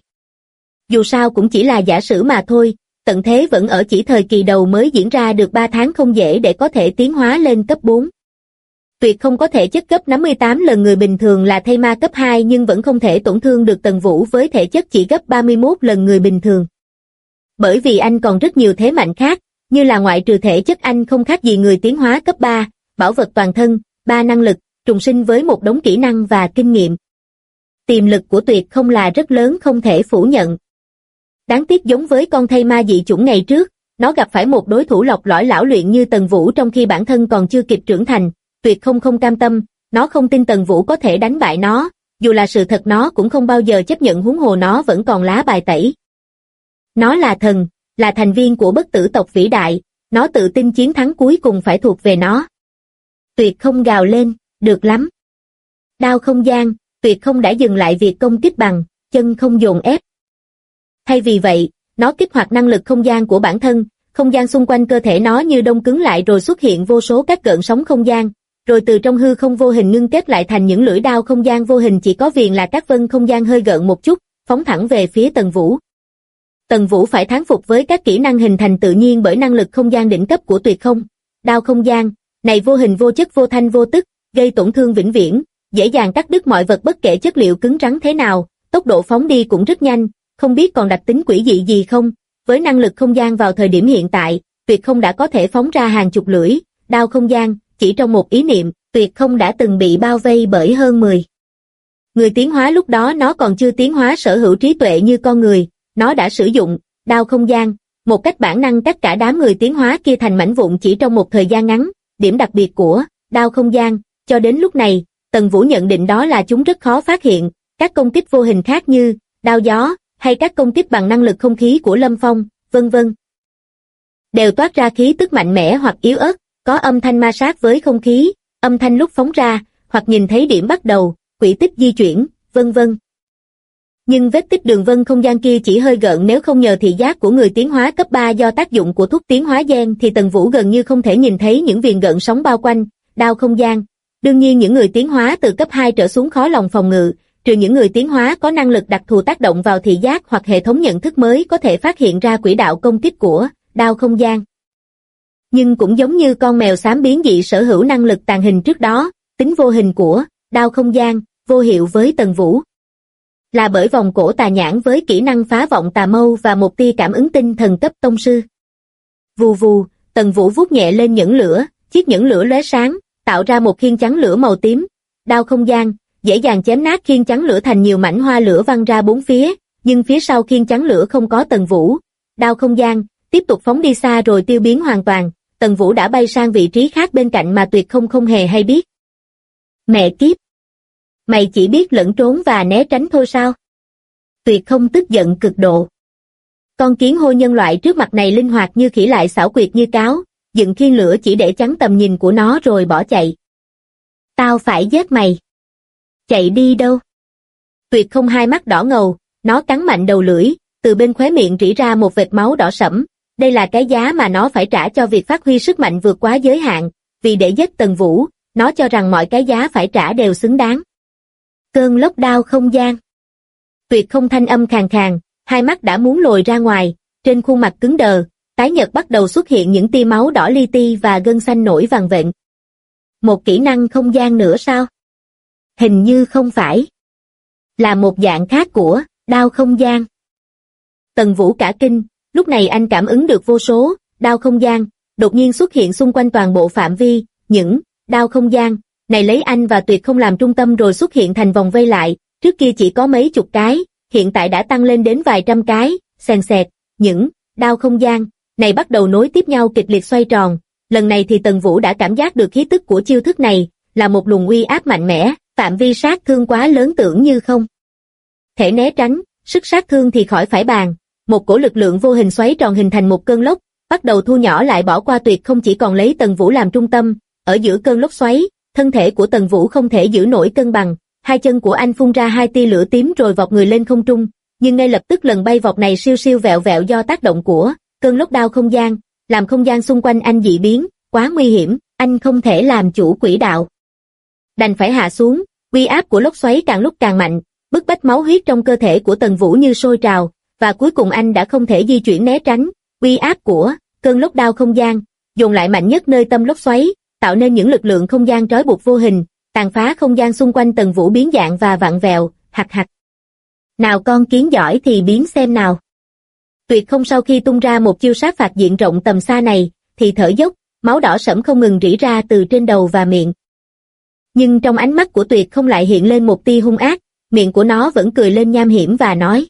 Dù sao cũng chỉ là giả sử mà thôi, tận thế vẫn ở chỉ thời kỳ đầu mới diễn ra được 3 tháng không dễ để có thể tiến hóa lên cấp 4. Tuyệt không có thể chất gấp 58 lần người bình thường là thây ma cấp 2 nhưng vẫn không thể tổn thương được Tần Vũ với thể chất chỉ gấp 31 lần người bình thường. Bởi vì anh còn rất nhiều thế mạnh khác, như là ngoại trừ thể chất anh không khác gì người tiến hóa cấp 3, bảo vật toàn thân, 3 năng lực, trùng sinh với một đống kỹ năng và kinh nghiệm. Tiềm lực của Tuyệt không là rất lớn không thể phủ nhận. Đáng tiếc giống với con thây ma dị chủng ngày trước, nó gặp phải một đối thủ lọc lõi lão luyện như Tần Vũ trong khi bản thân còn chưa kịp trưởng thành. Tuyệt không cam tâm, nó không tin Tần Vũ có thể đánh bại nó, dù là sự thật nó cũng không bao giờ chấp nhận, huống hồ nó vẫn còn lá bài tẩy. Nó là thần, là thành viên của bất tử tộc vĩ đại, nó tự tin chiến thắng cuối cùng phải thuộc về nó. Tuyệt không gào lên, được lắm. Đao không gian, Tuyệt không đã dừng lại việc công kích bằng chân không dồn ép. Thay vì vậy, nó kích hoạt năng lực không gian của bản thân, không gian xung quanh cơ thể nó như đông cứng lại rồi xuất hiện vô số các gợn sóng không gian, rồi từ trong hư không vô hình ngưng kết lại thành những lưỡi đao không gian vô hình, chỉ có viền là các vân không gian hơi gợn một chút, phóng thẳng về phía Tần Vũ. Tần Vũ phải thán phục với các kỹ năng hình thành tự nhiên bởi năng lực không gian đỉnh cấp của Tuyệt không. Đao không gian, này vô hình vô chất vô thanh vô tức, gây tổn thương vĩnh viễn, dễ dàng cắt đứt mọi vật bất kể chất liệu cứng rắn thế nào, tốc độ phóng đi cũng rất nhanh, không biết còn đặc tính quỷ dị gì không. Với năng lực không gian vào thời điểm hiện tại, Tuyệt không đã có thể phóng ra hàng chục lưỡi đao không gian, chỉ trong một ý niệm, Tuyệt không đã từng bị bao vây bởi hơn 10 người tiến hóa. Lúc đó nó còn chưa tiến hóa sở hữu trí tuệ như con người, nó đã sử dụng đao không gian, một cách bản năng cắt cả đám người tiến hóa kia thành mảnh vụn chỉ trong một thời gian ngắn. Điểm đặc biệt của đao không gian, cho đến lúc này, Tần Vũ nhận định đó là chúng rất khó phát hiện, các công kích vô hình khác như đao gió, hay các công kích bằng năng lực không khí của Lâm Phong, vân vân, đều toát ra khí tức mạnh mẽ hoặc yếu ớt, có âm thanh ma sát với không khí, âm thanh lúc phóng ra, hoặc nhìn thấy điểm bắt đầu, quỹ tích di chuyển, vân vân. Nhưng vết tích đường vân không gian kia chỉ hơi gợn, nếu không nhờ thị giác của người tiến hóa cấp 3 do tác dụng của thuốc tiến hóa gen thì Tần Vũ gần như không thể nhìn thấy những viền gợn sóng bao quanh đao không gian. Đương nhiên những người tiến hóa từ cấp 2 trở xuống khó lòng phòng ngự, trừ những người tiến hóa có năng lực đặc thù tác động vào thị giác hoặc hệ thống nhận thức mới có thể phát hiện ra quỹ đạo công kích của đao không gian. Nhưng cũng giống như con mèo xám biến dị sở hữu năng lực tàng hình trước đó, tính vô hình của đao không gian vô hiệu với Tần Vũ. Là bởi vòng cổ tà nhãn với kỹ năng phá vọng tà mâu và một tia cảm ứng tinh thần cấp tông sư. Vù vù, Tần Vũ vuốt nhẹ lên nhẫn lửa, chiếc nhẫn lửa lóe sáng, tạo ra một khiên chắn lửa màu tím. Đao không gian dễ dàng chém nát khiên chắn lửa thành nhiều mảnh hoa lửa văng ra bốn phía, nhưng phía sau khiên chắn lửa không có Tần Vũ. Đao không gian tiếp tục phóng đi xa rồi tiêu biến hoàn toàn. Tần Vũ đã bay sang vị trí khác bên cạnh mà Tuyệt không hề hay biết. Mẹ kiếp! Mày chỉ biết lẫn trốn và né tránh thôi sao? Tuyệt không tức giận cực độ. Con kiến hôi nhân loại trước mặt này linh hoạt như khỉ lại xảo quyệt như cáo, dựng khiên lửa chỉ để chắn tầm nhìn của nó rồi bỏ chạy. Tao phải giết mày. Chạy đi đâu? Tuyệt không hai mắt đỏ ngầu, nó cắn mạnh đầu lưỡi, từ bên khóe miệng rỉ ra một vệt máu đỏ sẫm. Đây là cái giá mà nó phải trả cho việc phát huy sức mạnh vượt quá giới hạn, vì để giết Tần Vũ, nó cho rằng mọi cái giá phải trả đều xứng đáng. Cơn lốc đao không gian. Tuyệt không thanh âm khàn khàn, hai mắt đã muốn lồi ra ngoài, trên khuôn mặt cứng đờ, tái nhợt bắt đầu xuất hiện những tia máu đỏ li ti và gân xanh nổi vằn vện. Một kỹ năng không gian nữa sao? Hình như không phải. Là một dạng khác của đao không gian. Tần Vũ cả kinh, lúc này anh cảm ứng được vô số đao không gian đột nhiên xuất hiện xung quanh toàn bộ phạm vi. Những đao không gian này lấy anh và Tuyệt không làm trung tâm rồi xuất hiện thành vòng vây lại, trước kia chỉ có mấy chục cái, hiện tại đã tăng lên đến vài trăm cái. Xèn xẹt, những đao không gian này bắt đầu nối tiếp nhau kịch liệt xoay tròn. Lần này thì Tần Vũ đã cảm giác được khí tức của chiêu thức này, là một luồng uy áp mạnh mẽ, phạm vi sát thương quá lớn tưởng như không thể né tránh, sức sát thương thì khỏi phải bàn. Một cổ lực lượng vô hình xoáy tròn hình thành một cơn lốc, bắt đầu thu nhỏ lại bỏ qua Tuyệt không, chỉ còn lấy Tần Vũ làm trung tâm. Ở giữa cơn lốc xoáy, thân thể của Tần Vũ không thể giữ nổi cân bằng, hai chân của anh phun ra hai tia lửa tím rồi vọt người lên không trung, nhưng ngay lập tức lần bay vọt này siêu siêu vẹo vẹo do tác động của cơn lốc đao không gian, làm không gian xung quanh anh dị biến, quá nguy hiểm, anh không thể làm chủ quỹ đạo. Đành phải hạ xuống, uy áp của lốc xoáy càng lúc càng mạnh, bức bách máu huyết trong cơ thể của Tần Vũ như sôi trào, và cuối cùng anh đã không thể di chuyển né tránh. Uy áp của cơn lốc đao không gian dồn lại mạnh nhất nơi tâm lốc xoáy, tạo nên những lực lượng không gian trói buộc vô hình, tàn phá không gian xung quanh Tần Vũ biến dạng và vặn vẹo. Hạch hạch. Nào con kiến giỏi thì biến xem nào. Tuyệt Không sau khi tung ra một chiêu sát phạt diện rộng tầm xa này, thì thở dốc, máu đỏ sẫm không ngừng rỉ ra từ trên đầu và miệng. Nhưng trong ánh mắt của Tuyệt Không lại hiện lên một tia hung ác, miệng của nó vẫn cười lên nham hiểm và nói: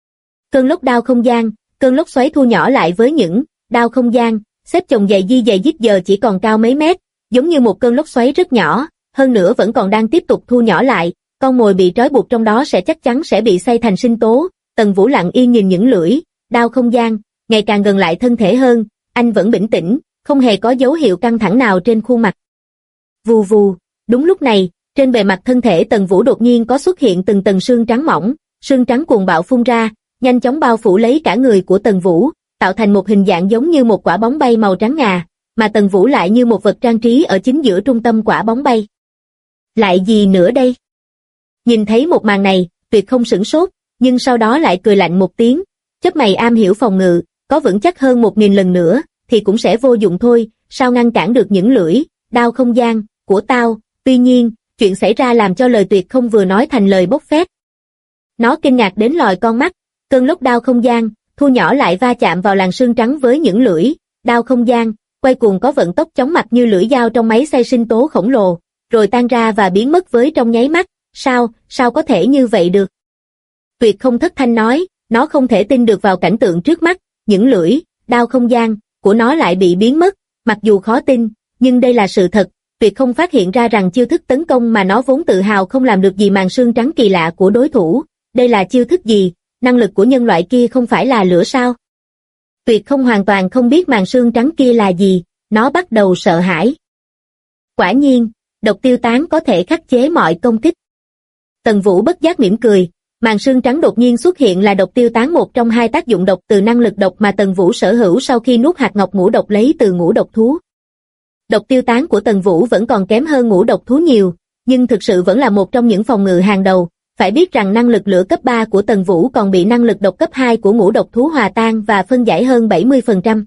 Cơn lốc đao không gian, cơn lốc xoáy thu nhỏ lại với những đao không gian, xếp chồng dày dít giờ chỉ còn cao mấy mét, giống như một cơn lốc xoáy rất nhỏ, hơn nữa vẫn còn đang tiếp tục thu nhỏ lại, con mồi bị trói buộc trong đó chắc chắn sẽ bị xay thành sinh tố. Tần Vũ lặng yên nhìn những lưỡi đao không gian, ngày càng gần lại thân thể hơn, anh vẫn bình tĩnh, không hề có dấu hiệu căng thẳng nào trên khuôn mặt. Vù vù, đúng lúc này, trên bề mặt thân thể Tần Vũ đột nhiên có xuất hiện từng tầng sương trắng mỏng, sương trắng cuồng bạo phun ra, nhanh chóng bao phủ lấy cả người của Tần Vũ, tạo thành một hình dạng giống như một quả bóng bay màu trắng ngà, mà Tần Vũ lại như một vật trang trí ở chính giữa trung tâm quả bóng bay. Lại gì nữa đây? Nhìn thấy một màn này, Tuyệt Không sửng sốt, nhưng sau đó lại cười lạnh một tiếng, chớp mày am hiểu phòng ngự, có vững chắc hơn 1000 lần nữa, thì cũng sẽ vô dụng thôi, sao ngăn cản được những lưỡi đao không gian của tao. Tuy nhiên, chuyện xảy ra làm cho lời Tuyệt Không vừa nói thành lời bốc phét. Nó kinh ngạc đến lòi con mắt, cơn lốc đao không gian thu nhỏ lại va chạm vào làn sương trắng với những lưỡi đao không gian, quay cuồng có vận tốc chóng mặt như lưỡi dao trong máy xay sinh tố khổng lồ, rồi tan ra và biến mất với trong nháy mắt. Sao có thể như vậy được? Tuyệt Không thất thanh nói, nó không thể tin được vào cảnh tượng trước mắt, những lưỡi đao không gian của nó lại bị biến mất, mặc dù khó tin, nhưng đây là sự thật. Tuyệt Không phát hiện ra rằng chiêu thức tấn công mà nó vốn tự hào không làm được gì màn sương trắng kỳ lạ của đối thủ. Đây là chiêu thức gì? Năng lực của nhân loại kia không phải là lửa sao? Tuyệt Không hoàn toàn không biết màn sương trắng kia là gì, nó bắt đầu sợ hãi. Quả nhiên, độc tiêu tán có thể khắc chế mọi công kích. Tần Vũ bất giác mỉm cười, màn sương trắng đột nhiên xuất hiện là độc tiêu tán, một trong hai tác dụng độc từ năng lực độc mà Tần Vũ sở hữu sau khi nuốt hạt ngọc ngũ độc lấy từ ngũ độc thú. Độc tiêu tán của Tần Vũ vẫn còn kém hơn ngũ độc thú nhiều, nhưng thực sự vẫn là một trong những phòng ngự hàng đầu. Phải biết rằng năng lực lửa cấp 3 của Tần Vũ còn bị năng lực độc cấp 2 của ngũ độc thú hòa tan và phân giải hơn 70%.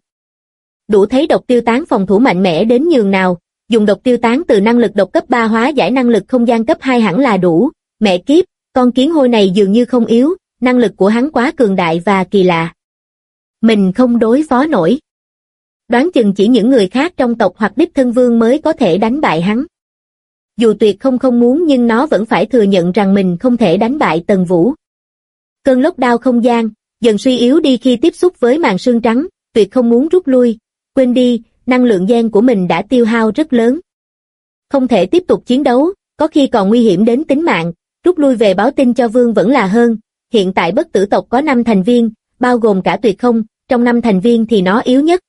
Đủ thấy độc tiêu tán phòng thủ mạnh mẽ đến nhường nào, dùng độc tiêu tán từ năng lực độc cấp 3 hóa giải năng lực không gian cấp 2 hẳn là đủ. Mẹ kiếp, con kiến hôi này dường như không yếu, năng lực của hắn quá cường đại và kỳ lạ. Mình không đối phó nổi. Đoán chừng chỉ những người khác trong tộc hoặc đích thân vương mới có thể đánh bại hắn. Dù Tuyệt Không không muốn nhưng nó vẫn phải thừa nhận rằng mình không thể đánh bại Tần Vũ. Cơn lốc đao không gian dần suy yếu đi khi tiếp xúc với màn sương trắng, Tuyệt Không muốn rút lui. Quên đi, năng lượng gen của mình đã tiêu hao rất lớn. Không thể tiếp tục chiến đấu, có khi còn nguy hiểm đến tính mạng, rút lui về báo tin cho vương vẫn là hơn. Hiện tại bất tử tộc có 5 thành viên, bao gồm cả Tuyệt Không, trong 5 thành viên thì nó yếu nhất.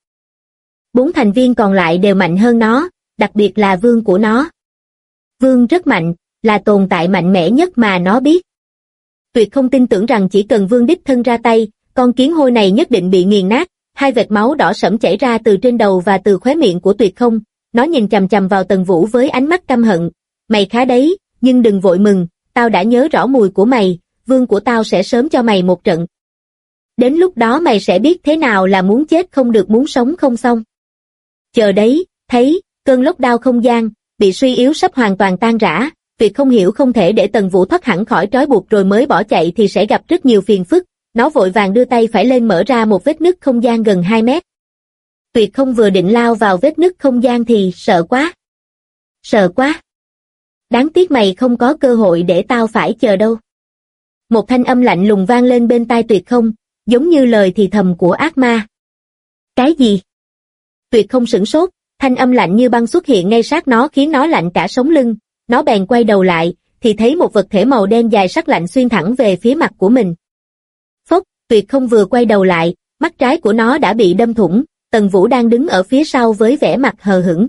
4 thành viên còn lại đều mạnh hơn nó, đặc biệt là vương của nó. Vương rất mạnh, là tồn tại mạnh mẽ nhất mà nó biết. Tuyệt Không tin tưởng rằng chỉ cần vương đích thân ra tay, con kiến hôi này nhất định bị nghiền nát. Hai vệt máu đỏ sẫm chảy ra từ trên đầu và từ khóe miệng của Tuyệt Không, nó nhìn chằm chằm vào Tần Vũ với ánh mắt căm hận. Mày khá đấy, nhưng đừng vội mừng, tao đã nhớ rõ mùi của mày, vương của tao sẽ sớm cho mày một trận. Đến lúc đó mày sẽ biết thế nào là muốn chết không được muốn sống không xong. Chờ đấy, thấy, cơn lốc đao không gian bị suy yếu sắp hoàn toàn tan rã. Tuyệt Không hiểu không thể để Tần Vũ thoát hẳn khỏi trói buộc rồi mới bỏ chạy thì sẽ gặp rất nhiều phiền phức. Nó vội vàng đưa tay phải lên mở ra một vết nứt không gian gần 2 mét. Tuyệt Không vừa định lao vào vết nứt không gian thì sợ quá. Sợ quá. Đáng tiếc mày không có cơ hội để tao phải chờ đâu. Một thanh âm lạnh lùng vang lên bên tai Tuyệt Không, giống như lời thì thầm của ác ma. Cái gì? Tuyệt Không sửng sốt, thanh âm lạnh như băng xuất hiện ngay sát nó khiến nó lạnh cả sống lưng. Nó bèn quay đầu lại, thì thấy một vật thể màu đen dài sắc lạnh xuyên thẳng về phía mặt của mình. Phốc, Tuyệt Không vừa quay đầu lại, mắt trái của nó đã bị đâm thủng. Tần Vũ đang đứng ở phía sau với vẻ mặt hờ hững.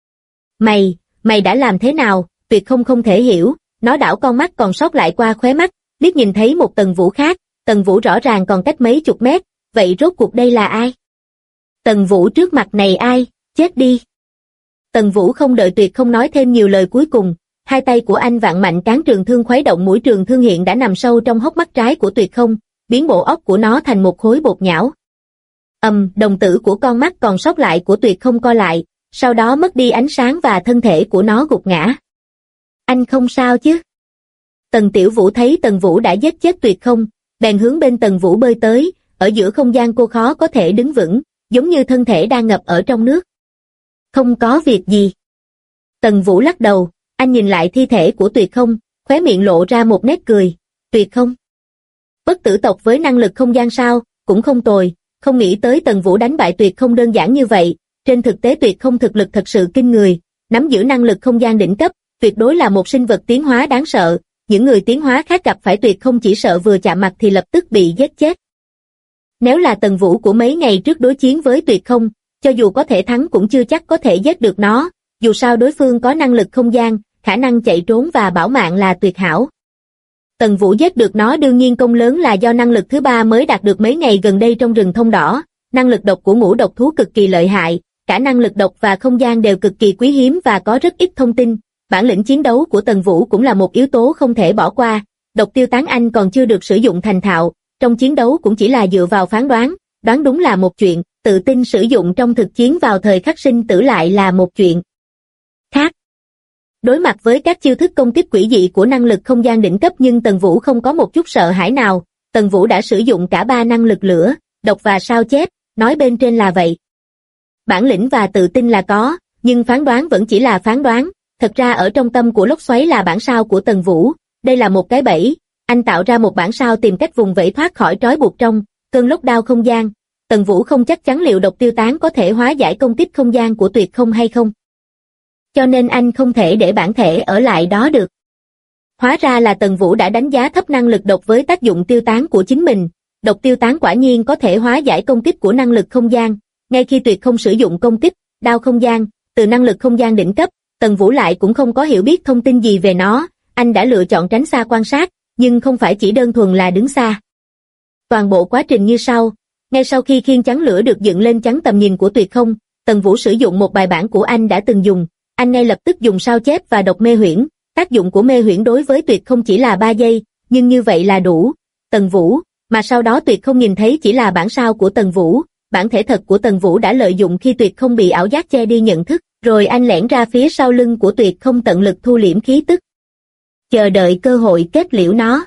Mày đã làm thế nào? Tuyệt Không không thể hiểu, nó đảo con mắt còn sót lại qua khóe mắt, liếc nhìn thấy một Tần Vũ khác. Tần Vũ rõ ràng còn cách mấy chục mét, vậy rốt cuộc đây là ai? Tần Vũ trước mặt này ai? Chết đi! Tần Vũ không đợi Tuyệt Không nói thêm nhiều lời cuối cùng, hai tay của anh vặn mạnh cán trường thương khuấy động mũi trường thương hiện đã nằm sâu trong hốc mắt trái của Tuyệt Không, biến bộ óc của nó thành một khối bột nhão. Đồng tử của con mắt còn sót lại của Tuyệt Không co lại, sau đó mất đi ánh sáng và thân thể của nó gục ngã. Anh không sao chứ? Tần Tiểu Vũ thấy Tần Vũ đã giết chết Tuyệt Không, bèn hướng bên Tần Vũ bơi tới, ở giữa không gian cô khó có thể đứng vững, giống như thân thể đang ngập ở trong nước. Không có việc gì. Tần Vũ lắc đầu, anh nhìn lại thi thể của Tuyệt Không, khóe miệng lộ ra một nét cười. Tuyệt Không? Bất tử tộc với năng lực không gian sao, cũng không tồi, không nghĩ tới Tần Vũ đánh bại Tuyệt Không đơn giản như vậy, trên thực tế Tuyệt Không thực lực thật sự kinh người, nắm giữ năng lực không gian đỉnh cấp, tuyệt đối là một sinh vật tiến hóa đáng sợ, những người tiến hóa khác gặp phải Tuyệt Không chỉ sợ vừa chạm mặt thì lập tức bị giết chết. Nếu là Tần Vũ của mấy ngày trước đối chiến với Tuyệt Không, cho dù có thể thắng cũng chưa chắc có thể giết được nó, dù sao đối phương có năng lực không gian, khả năng chạy trốn và bảo mạng là tuyệt hảo. Tần Vũ giết được nó đương nhiên công lớn là do năng lực thứ ba mới đạt được mấy ngày gần đây trong rừng thông đỏ, năng lực độc của ngũ độc thú cực kỳ lợi hại, cả năng lực độc và không gian đều cực kỳ quý hiếm và có rất ít thông tin, bản lĩnh chiến đấu của Tần Vũ cũng là một yếu tố không thể bỏ qua, độc tiêu tán anh còn chưa được sử dụng thành thạo, trong chiến đấu cũng chỉ là dựa vào phán đoán, đoán đúng là một chuyện, tự tin sử dụng trong thực chiến vào thời khắc sinh tử lại là một chuyện khác. Đối mặt với các chiêu thức công kích quỷ dị của năng lực không gian đỉnh cấp nhưng Tần Vũ không có một chút sợ hãi nào, Tần Vũ đã sử dụng cả ba năng lực lửa, độc và sao chép, nói bên trên là vậy. Bản lĩnh và tự tin là có, nhưng phán đoán vẫn chỉ là phán đoán, thật ra ở trong tâm của lốc xoáy là bản sao của Tần Vũ, đây là một cái bẫy, anh tạo ra một bản sao tìm cách vùng vẫy thoát khỏi trói buộc trong cơn lốc đao không gian, Tần Vũ không chắc chắn liệu độc tiêu tán có thể hóa giải công kích không gian của Tuyệt Không hay không. Cho nên anh không thể để bản thể ở lại đó được. Hóa ra là Tần Vũ đã đánh giá thấp năng lực độc với tác dụng tiêu tán của chính mình, độc tiêu tán quả nhiên có thể hóa giải công kích của năng lực không gian, ngay khi Tuyệt Không sử dụng công kích, đao không gian, từ năng lực không gian đỉnh cấp, Tần Vũ lại cũng không có hiểu biết thông tin gì về nó, anh đã lựa chọn tránh xa quan sát, nhưng không phải chỉ đơn thuần là đứng xa. Toàn bộ quá trình như sau, ngay sau khi khiên chắn lửa được dựng lên chắn tầm nhìn của Tuyệt Không, Tần Vũ sử dụng một bài bản của anh đã từng dùng, anh ngay lập tức dùng sao chép và độc mê huyễn, tác dụng của mê huyễn đối với Tuyệt Không chỉ là 3 giây, nhưng như vậy là đủ. Tần Vũ, mà sau đó Tuyệt Không nhìn thấy chỉ là bản sao của Tần Vũ, bản thể thật của Tần Vũ đã lợi dụng khi Tuyệt Không bị ảo giác che đi nhận thức, rồi anh lẻn ra phía sau lưng của Tuyệt Không tận lực thu liễm khí tức, chờ đợi cơ hội kết liễu nó.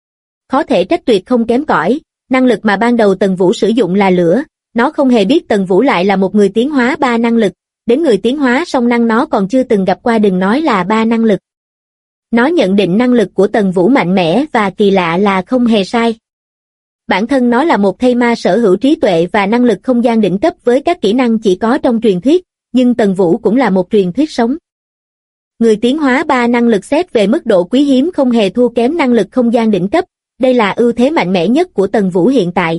Khó thể trách Tuyệt Không kém cỏi, năng lực mà ban đầu Tần Vũ sử dụng là lửa, nó không hề biết Tần Vũ lại là một người tiến hóa 3 năng lực, đến người tiến hóa song năng nó còn chưa từng gặp qua đừng nói là 3 năng lực. Nó nhận định năng lực của Tần Vũ mạnh mẽ và kỳ lạ là không hề sai. Bản thân nó là một thây ma sở hữu trí tuệ và năng lực không gian đỉnh cấp với các kỹ năng chỉ có trong truyền thuyết, nhưng Tần Vũ cũng là một truyền thuyết sống. Người tiến hóa 3 năng lực xét về mức độ quý hiếm không hề thua kém năng lực không gian đỉnh cấp, đây là ưu thế mạnh mẽ nhất của Tần Vũ hiện tại.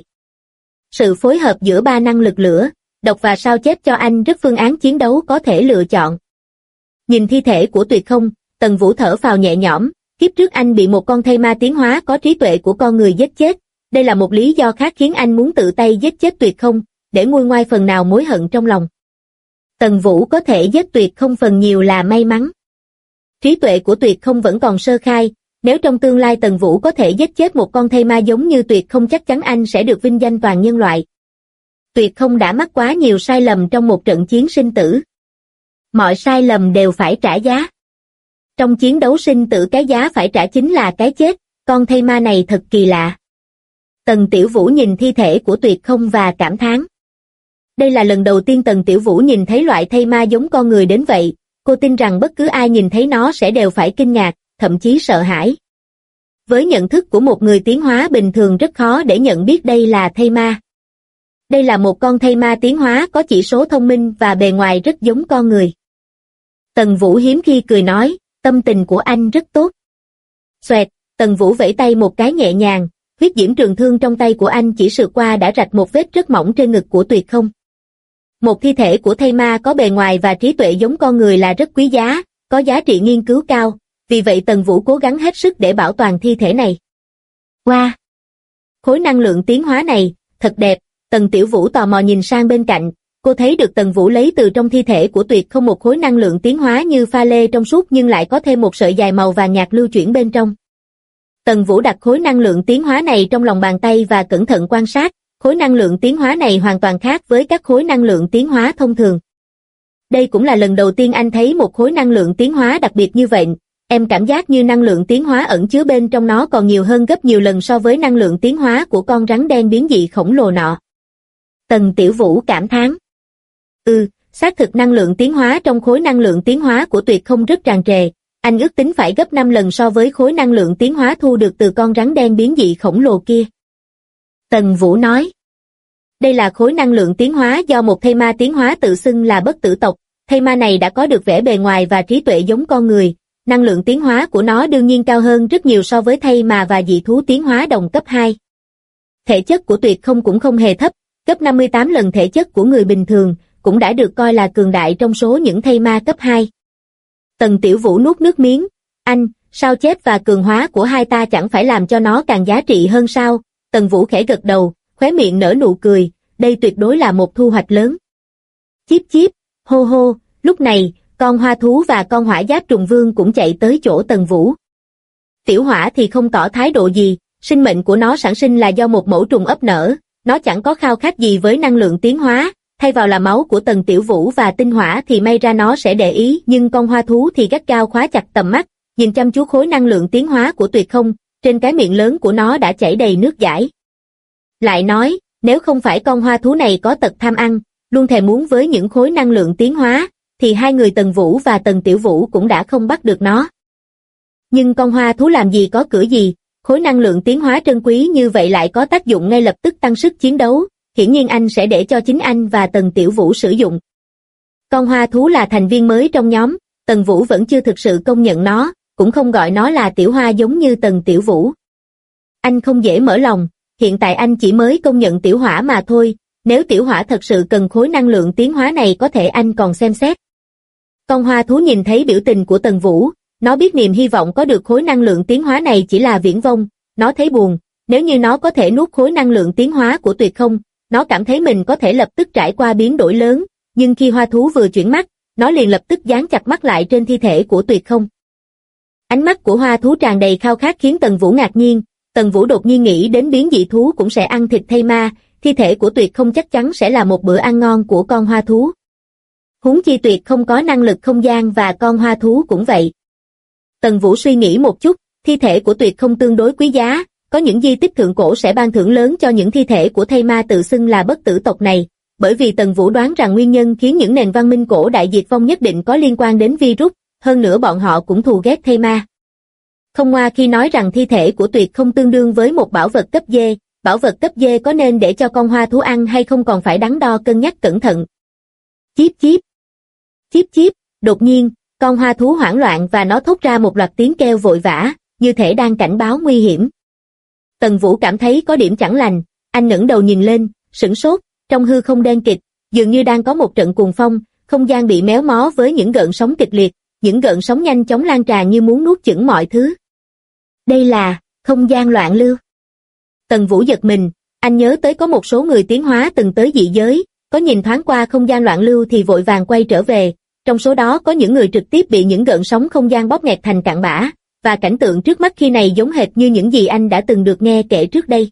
Sự phối hợp giữa 3 năng lực lửa, độc và sao chép cho anh rất phương án chiến đấu có thể lựa chọn. Nhìn thi thể của Tuyệt Không, Tần Vũ thở phào nhẹ nhõm, kiếp trước anh bị một con thây ma tiến hóa có trí tuệ của con người giết chết, đây là một lý do khác khiến anh muốn tự tay giết chết Tuyệt Không, để nguôi ngoai phần nào mối hận trong lòng. Tần Vũ có thể giết Tuyệt Không phần nhiều là may mắn. Trí tuệ của Tuyệt Không vẫn còn sơ khai, nếu trong tương lai Tần Vũ có thể giết chết một con thây ma giống như Tuyệt Không chắc chắn anh sẽ được vinh danh toàn nhân loại. Tuyệt Không đã mắc quá nhiều sai lầm trong một trận chiến sinh tử. Mọi sai lầm đều phải trả giá. Trong chiến đấu sinh tử cái giá phải trả chính là cái chết, con thây ma này thật kỳ lạ. Tần Tiểu Vũ nhìn thi thể của Tuyệt Không và cảm thán. Đây là lần đầu tiên Tần Tiểu Vũ nhìn thấy loại thây ma giống con người đến vậy, cô tin rằng bất cứ ai nhìn thấy nó sẽ đều phải kinh ngạc, thậm chí sợ hãi. Với nhận thức của một người tiến hóa bình thường rất khó để nhận biết đây là thây ma. Đây là một con thây ma tiến hóa có chỉ số thông minh và bề ngoài rất giống con người. Tần Vũ hiếm khi cười nói, tâm tình của anh rất tốt. Xoẹt, Tần Vũ vẫy tay một cái nhẹ nhàng, huyết diễm trường thương trong tay của anh chỉ sượt qua đã rạch một vết rất mỏng trên ngực của Tuyệt Không. Một thi thể của thây ma có bề ngoài và trí tuệ giống con người là rất quý giá, có giá trị nghiên cứu cao, vì vậy Tần Vũ cố gắng hết sức để bảo toàn thi thể này. Wow! Khối năng lượng tiến hóa này, thật đẹp, Tần Tiểu Vũ tò mò nhìn sang bên cạnh, cô thấy được Tần Vũ lấy từ trong thi thể của Tuyệt Không một khối năng lượng tiến hóa như pha lê trong suốt nhưng lại có thêm một sợi dài màu vàng nhạt lưu chuyển bên trong. Tần Vũ đặt khối năng lượng tiến hóa này trong lòng bàn tay và cẩn thận quan sát, khối năng lượng tiến hóa này hoàn toàn khác với các khối năng lượng tiến hóa thông thường. Đây cũng là lần đầu tiên anh thấy một khối năng lượng tiến hóa đặc biệt như vậy, em cảm giác như năng lượng tiến hóa ẩn chứa bên trong nó còn nhiều hơn gấp nhiều lần so với năng lượng tiến hóa của con rắn đen biến dị khổng lồ nọ. Tần Tiểu Vũ cảm thán. Xác thực năng lượng tiến hóa trong khối năng lượng tiến hóa của Tuyệt Không rất tràn trề, anh ước tính phải gấp 5 lần so với khối năng lượng tiến hóa thu được từ con rắn đen biến dị khổng lồ kia. Tần Vũ nói. Đây là khối năng lượng tiến hóa do một thây ma tiến hóa tự xưng là bất tử tộc, thây ma này đã có được vẻ bề ngoài và trí tuệ giống con người, năng lượng tiến hóa của nó đương nhiên cao hơn rất nhiều so với thây ma và dị thú tiến hóa đồng cấp 2. Thể chất của Tuyệt Không cũng không hề thấp, gấp 58 lần thể chất của người bình thường, cũng đã được coi là cường đại trong số những thây ma cấp 2. Tần Tiểu Vũ nuốt nước miếng, anh, sao chép và cường hóa của hai ta chẳng phải làm cho nó càng giá trị hơn sao? Tần Vũ khẽ gật đầu, khóe miệng nở nụ cười, đây tuyệt đối là một thu hoạch lớn. Chíp chíp, hô hô, lúc này, con hoa thú và con hỏa giáp trùng vương cũng chạy tới chỗ Tần Vũ. Tiểu hỏa thì không tỏ thái độ gì, sinh mệnh của nó sản sinh là do một mẫu trùng ấp nở, nó chẳng có khao khát gì với năng lượng tiến hóa, thay vào là máu của Tần Tiểu Vũ và tinh hỏa thì may ra nó sẽ để ý, nhưng con hoa thú thì gắt gao khóa chặt tầm mắt, nhìn chăm chú khối năng lượng tiến hóa của Tuyệt Không, trên cái miệng lớn của nó đã chảy đầy nước dãi. Lại nói, nếu không phải con hoa thú này có tật tham ăn, luôn thèm muốn với những khối năng lượng tiến hóa, thì hai người Tần Vũ và Tần Tiểu Vũ cũng đã không bắt được nó. Nhưng con hoa thú làm gì có cửa gì, khối năng lượng tiến hóa trân quý như vậy lại có tác dụng ngay lập tức tăng sức chiến đấu, hiển nhiên anh sẽ để cho chính anh và Tần Tiểu Vũ sử dụng. Con hoa thú là thành viên mới trong nhóm, Tần Vũ vẫn chưa thực sự công nhận nó, cũng không gọi nó là tiểu hoa giống như Tần Tiểu Vũ. Anh không dễ mở lòng, hiện tại anh chỉ mới công nhận tiểu hỏa mà thôi, nếu tiểu hỏa thật sự cần khối năng lượng tiến hóa này có thể anh còn xem xét. Con hoa thú nhìn thấy biểu tình của Tần Vũ, nó biết niềm hy vọng có được khối năng lượng tiến hóa này chỉ là viển vông, nó thấy buồn, nếu như nó có thể nuốt khối năng lượng tiến hóa của Tuyệt Không, nó cảm thấy mình có thể lập tức trải qua biến đổi lớn, nhưng khi hoa thú vừa chuyển mắt, nó liền lập tức dán chặt mắt lại trên thi thể của Tuyệt Không. Ánh mắt của hoa thú tràn đầy khao khát khiến Tần Vũ ngạc nhiên, Tần Vũ đột nhiên nghĩ đến biến dị thú cũng sẽ ăn thịt thây ma, thi thể của Tuyệt Không chắc chắn sẽ là một bữa ăn ngon của con hoa thú. Huống chi Tuyệt Không có năng lực không gian và con hoa thú cũng vậy. Tần Vũ suy nghĩ một chút, thi thể của Tuyệt Không tương đối quý giá, có những di tích thượng cổ sẽ ban thưởng lớn cho những thi thể của thây ma tự xưng là bất tử tộc này, bởi vì Tần Vũ đoán rằng nguyên nhân khiến những nền văn minh cổ đại diệt vong nhất định có liên quan đến virus, hơn nữa bọn họ cũng thù ghét thây ma. Không ngoa khi nói rằng thi thể của Tuyệt Không tương đương với một bảo vật cấp D, bảo vật cấp D có nên để cho con hoa thú ăn hay không còn phải đắn đo cân nhắc cẩn thận. Chíp chíp, chíp chíp, đột nhiên, con hoa thú hoảng loạn và nó thốt ra một loạt tiếng kêu vội vã, như thể đang cảnh báo nguy hiểm. Tần Vũ cảm thấy có điểm chẳng lành, anh ngẩng đầu nhìn lên, sửng sốt, trong hư không đen kịt, dường như đang có một trận cuồng phong, không gian bị méo mó với những gợn sóng kịch liệt, những gợn sóng nhanh chóng lan tràn như muốn nuốt chửng mọi thứ. Đây là không gian loạn lưu. Tần Vũ giật mình, anh nhớ tới có một số người tiến hóa từng tới dị giới, có nhìn thoáng qua không gian loạn lưu thì vội vàng quay trở về, trong số đó có những người trực tiếp bị những gợn sóng không gian bóp nghẹt thành cặn bã, và cảnh tượng trước mắt khi này giống hệt như những gì anh đã từng được nghe kể trước đây.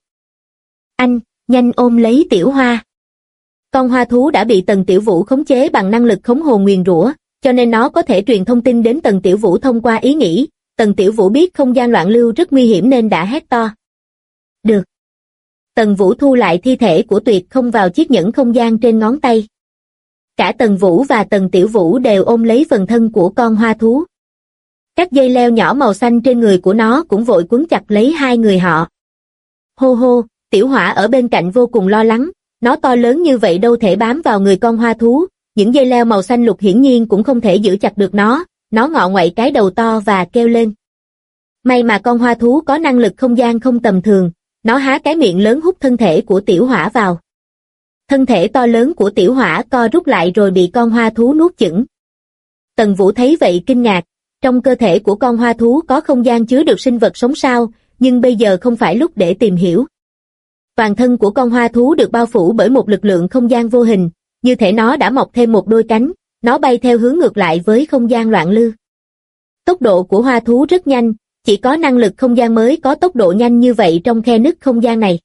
Anh, nhanh ôm lấy Tiểu Hoa. Con hoa thú đã bị Tần Tiểu Vũ khống chế bằng năng lực khống hồn nguyền rủa, cho nên nó có thể truyền thông tin đến Tần Tiểu Vũ thông qua ý nghĩ. Tần Tiểu Vũ biết không gian loạn lưu rất nguy hiểm nên đã hét to. Được. Tần Vũ thu lại thi thể của Tuyệt Không vào chiếc nhẫn không gian trên ngón tay. Cả Tần Vũ và Tần Tiểu Vũ đều ôm lấy phần thân của con hoa thú. Các dây leo nhỏ màu xanh trên người của nó cũng vội quấn chặt lấy hai người họ. Hô hô, Tiểu Hỏa ở bên cạnh vô cùng lo lắng, nó to lớn như vậy đâu thể bám vào người con hoa thú, những dây leo màu xanh lục hiển nhiên cũng không thể giữ chặt được nó ngọ ngoậy cái đầu to và kêu lên. May mà con hoa thú có năng lực không gian không tầm thường, nó há cái miệng lớn hút thân thể của Tiểu Hỏa vào. Thân thể to lớn của Tiểu Hỏa co rút lại rồi bị con hoa thú nuốt chửng. Tần Vũ thấy vậy kinh ngạc, trong cơ thể của con hoa thú có không gian chứa được sinh vật sống sao, nhưng bây giờ không phải lúc để tìm hiểu. Toàn thân của con hoa thú được bao phủ bởi một lực lượng không gian vô hình, như thể nó đã mọc thêm một đôi cánh, nó bay theo hướng ngược lại với không gian loạn lưu. Tốc độ của hoa thú rất nhanh, chỉ có năng lực không gian mới có tốc độ nhanh như vậy trong khe nứt không gian này.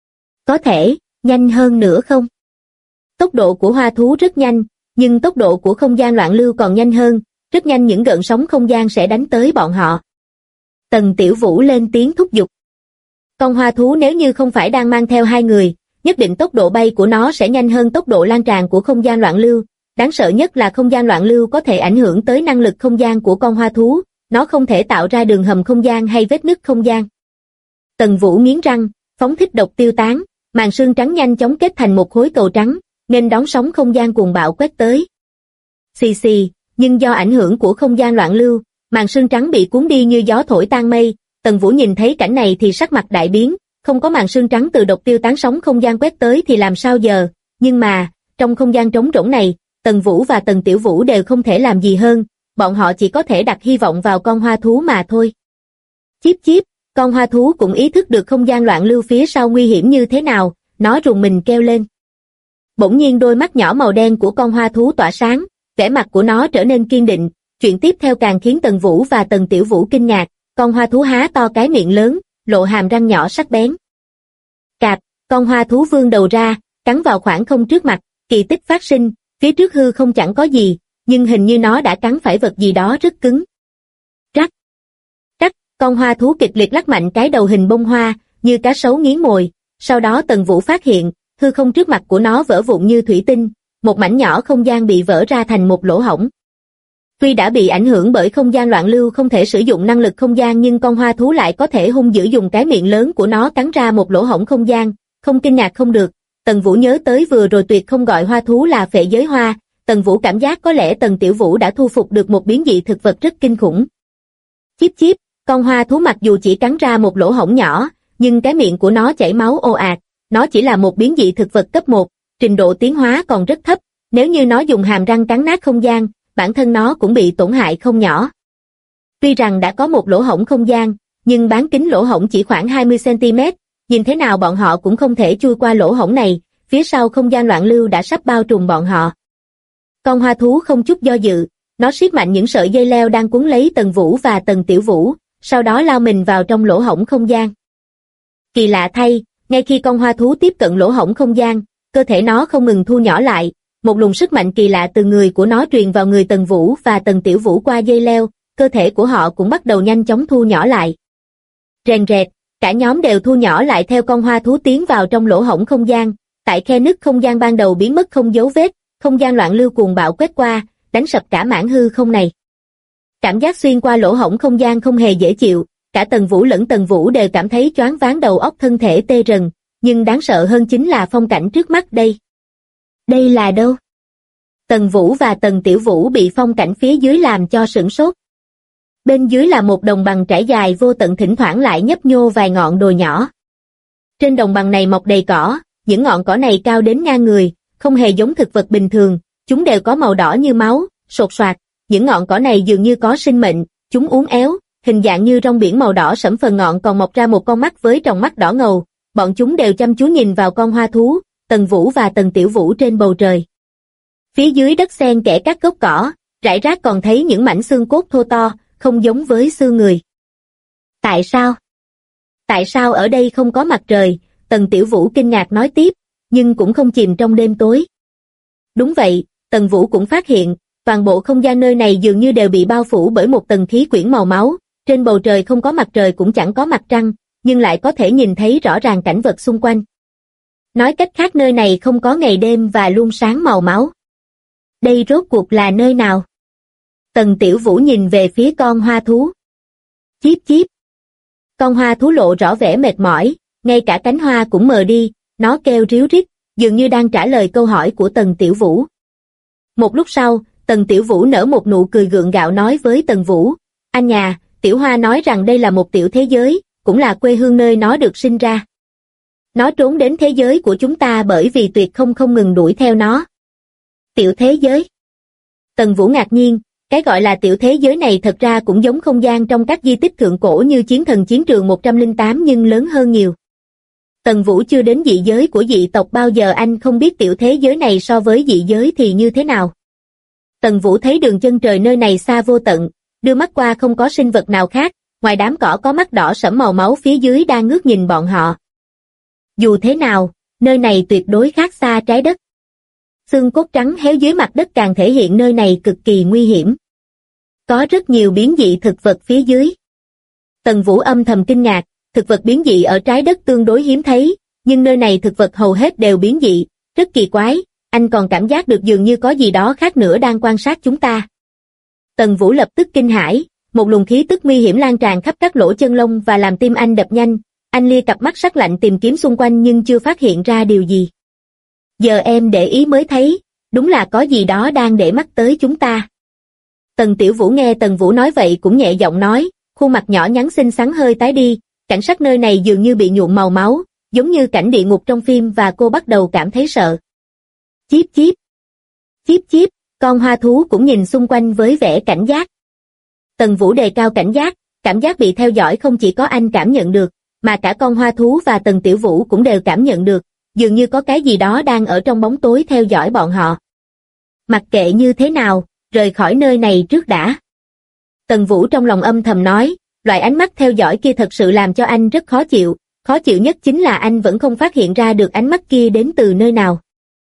Có thể, nhanh hơn nữa không? Tốc độ của hoa thú rất nhanh, nhưng tốc độ của không gian loạn lưu còn nhanh hơn, rất nhanh những gợn sóng không gian sẽ đánh tới bọn họ. Tần Tiểu Vũ lên tiếng thúc giục. Con hoa thú nếu như không phải đang mang theo hai người, nhất định tốc độ bay của nó sẽ nhanh hơn tốc độ lan tràn của không gian loạn lưu. Đáng sợ nhất là không gian loạn lưu có thể ảnh hưởng tới năng lực không gian của con hoa thú, nó không thể tạo ra đường hầm không gian hay vết nứt không gian. Tần Vũ nghiến răng, phóng thích độc tiêu tán, màn sương trắng nhanh chóng kết thành một khối cầu trắng, nên đón sóng không gian cuồng bạo quét tới. Xì xì, nhưng do ảnh hưởng của không gian loạn lưu, màn sương trắng bị cuốn đi như gió thổi tan mây. Tần Vũ nhìn thấy cảnh này thì sắc mặt đại biến, không có màn sương trắng từ độc tiêu tán sóng không gian quét tới thì làm sao giờ, nhưng mà, trong không gian trống rỗng này, Tần Vũ và Tần Tiểu Vũ đều không thể làm gì hơn, bọn họ chỉ có thể đặt hy vọng vào con hoa thú mà thôi. Chíp chíp, con hoa thú cũng ý thức được không gian loạn lưu phía sau nguy hiểm như thế nào, nó rùng mình kêu lên. Bỗng nhiên đôi mắt nhỏ màu đen của con hoa thú tỏa sáng, vẻ mặt của nó trở nên kiên định, chuyện tiếp theo càng khiến Tần Vũ và Tần Tiểu Vũ kinh ngạc, con hoa thú há to cái miệng lớn, lộ hàm răng nhỏ sắc bén. Cạp, con hoa thú vươn đầu ra, cắn vào khoảng không trước mặt, kỳ tích phát sinh, phía trước hư không chẳng có gì, nhưng hình như nó đã cắn phải vật gì đó rất cứng. Rắc, rắc, con hoa thú kịch liệt lắc mạnh cái đầu hình bông hoa, như cá sấu nghiến mồi, sau đó Tần Vũ phát hiện, hư không trước mặt của nó vỡ vụn như thủy tinh, một mảnh nhỏ không gian bị vỡ ra thành một lỗ hổng. Tuy đã bị ảnh hưởng bởi không gian loạn lưu không thể sử dụng năng lực không gian nhưng con hoa thú lại có thể hung dữ dùng cái miệng lớn của nó cắn ra một lỗ hổng không gian, không kinh ngạc không được. Tần Vũ nhớ tới vừa rồi tuyệt không gọi hoa thú là phệ giới hoa, Tần Vũ cảm giác có lẽ Tần Tiểu Vũ đã thu phục được một biến dị thực vật rất kinh khủng. Chíp chíp, con hoa thú mặc dù chỉ cắn ra một lỗ hổng nhỏ, nhưng cái miệng của nó chảy máu ồ ạt, nó chỉ là một biến dị thực vật cấp 1, trình độ tiến hóa còn rất thấp, nếu như nó dùng hàm răng cắn nát không gian, bản thân nó cũng bị tổn hại không nhỏ. Tuy rằng đã có một lỗ hổng không gian, nhưng bán kính lỗ hổng chỉ khoảng 20 cm, nhìn thế nào bọn họ cũng không thể chui qua lỗ hổng này, phía sau không gian loạn lưu đã sắp bao trùm bọn họ. Con hoa thú không chút do dự, nó siết mạnh những sợi dây leo đang cuốn lấy Tần Vũ và Tần Tiểu Vũ, sau đó lao mình vào trong lỗ hổng không gian. Kỳ lạ thay, ngay khi con hoa thú tiếp cận lỗ hổng không gian, cơ thể nó không ngừng thu nhỏ lại, một luồng sức mạnh kỳ lạ từ người của nó truyền vào người Tần Vũ và Tần Tiểu Vũ qua dây leo, cơ thể của họ cũng bắt đầu nhanh chóng thu nhỏ lại. Rèn rẹt, cả nhóm đều thu nhỏ lại theo con hoa thú tiến vào trong lỗ hổng không gian, tại khe nứt không gian ban đầu biến mất không dấu vết, không gian loạn lưu cuồng bạo quét qua, đánh sập cả mảng hư không này. Cảm giác xuyên qua lỗ hổng không gian không hề dễ chịu, cả Tần Vũ lẫn Tần Vũ đều cảm thấy choáng váng đầu óc thân thể tê rần, nhưng đáng sợ hơn chính là phong cảnh trước mắt đây. Đây là đâu? Tần Vũ và Tần Tiểu Vũ bị phong cảnh phía dưới làm cho sửng sốt. Bên dưới là một đồng bằng trải dài vô tận thỉnh thoảng lại nhấp nhô vài ngọn đồi nhỏ. Trên đồng bằng này mọc đầy cỏ, những ngọn cỏ này cao đến ngang người, không hề giống thực vật bình thường, chúng đều có màu đỏ như máu, sột soạt, những ngọn cỏ này dường như có sinh mệnh, chúng uốn éo, hình dạng như rong biển màu đỏ sẫm, phần ngọn còn mọc ra một con mắt với tròng mắt đỏ ngầu, bọn chúng đều chăm chú nhìn vào con hoa thú, Tần Vũ và Tần Tiểu Vũ trên bầu trời. Phía dưới đất xen kẽ các gốc cỏ, rải rác còn thấy những mảnh xương cốt thô to, không giống với xương người. Tại sao? Tại sao ở đây không có mặt trời? Tần Tiểu Vũ kinh ngạc nói tiếp, nhưng cũng không chìm trong đêm tối. Đúng vậy, Tần Vũ cũng phát hiện, toàn bộ không gian nơi này dường như đều bị bao phủ bởi một tầng khí quyển màu máu, trên bầu trời không có mặt trời cũng chẳng có mặt trăng, nhưng lại có thể nhìn thấy rõ ràng cảnh vật xung quanh. Nói cách khác nơi này không có ngày đêm và luôn sáng màu máu. Đây rốt cuộc là nơi nào? Tần Tiểu Vũ nhìn về phía con hoa thú. Chíp chíp. Con hoa thú lộ rõ vẻ mệt mỏi, ngay cả cánh hoa cũng mờ đi, nó kêu ríu rít, dường như đang trả lời câu hỏi của Tần Tiểu Vũ. Một lúc sau, Tần Tiểu Vũ nở một nụ cười gượng gạo nói với Tần Vũ, anh nhà, Tiểu Hoa nói rằng đây là một tiểu thế giới, cũng là quê hương nơi nó được sinh ra. Nó trốn đến thế giới của chúng ta bởi vì tuyệt không ngừng đuổi theo nó. Tiểu thế giới? Tần Vũ ngạc nhiên, cái gọi là tiểu thế giới này thật ra cũng giống không gian trong các di tích thượng cổ như Chiến Thần Chiến Trường 108 nhưng lớn hơn nhiều. Tần Vũ chưa đến dị giới của dị tộc bao giờ, anh không biết tiểu thế giới này so với dị giới thì như thế nào. Tần Vũ thấy đường chân trời nơi này xa vô tận, đưa mắt qua không có sinh vật nào khác, ngoài đám cỏ có mắt đỏ sẫm màu máu phía dưới đang ngước nhìn bọn họ. Dù thế nào, nơi này tuyệt đối khác xa trái đất. Xương cốt trắng héo dưới mặt đất càng thể hiện nơi này cực kỳ nguy hiểm. Có rất nhiều biến dị thực vật phía dưới. Tần Vũ âm thầm kinh ngạc, thực vật biến dị ở trái đất tương đối hiếm thấy, nhưng nơi này thực vật hầu hết đều biến dị, rất kỳ quái, anh còn cảm giác được dường như có gì đó khác nữa đang quan sát chúng ta. Tần Vũ lập tức kinh hãi, một luồng khí tức nguy hiểm lan tràn khắp các lỗ chân lông và làm tim anh đập nhanh, anh lia cặp mắt sắc lạnh tìm kiếm xung quanh nhưng chưa phát hiện ra điều gì. Giờ em để ý mới thấy, đúng là có gì đó đang để mắt tới chúng ta. Tần Tiểu Vũ nghe Tần Vũ nói vậy cũng nhẹ giọng nói, khuôn mặt nhỏ nhắn xinh xắn hơi tái đi, cảnh sắc nơi này dường như bị nhuộm màu máu, giống như cảnh địa ngục trong phim và cô bắt đầu cảm thấy sợ. Chíp chíp. Chíp chíp, con hoa thú cũng nhìn xung quanh với vẻ cảnh giác. Tần Vũ đề cao cảnh giác, cảm giác bị theo dõi không chỉ có anh cảm nhận được, mà cả con hoa thú và Tần Tiểu Vũ cũng đều cảm nhận được, dường như có cái gì đó đang ở trong bóng tối theo dõi bọn họ. Mặc kệ như thế nào, rời khỏi nơi này trước đã. Tần Vũ trong lòng âm thầm nói, loại ánh mắt theo dõi kia thật sự làm cho anh rất khó chịu nhất chính là anh vẫn không phát hiện ra được ánh mắt kia đến từ nơi nào.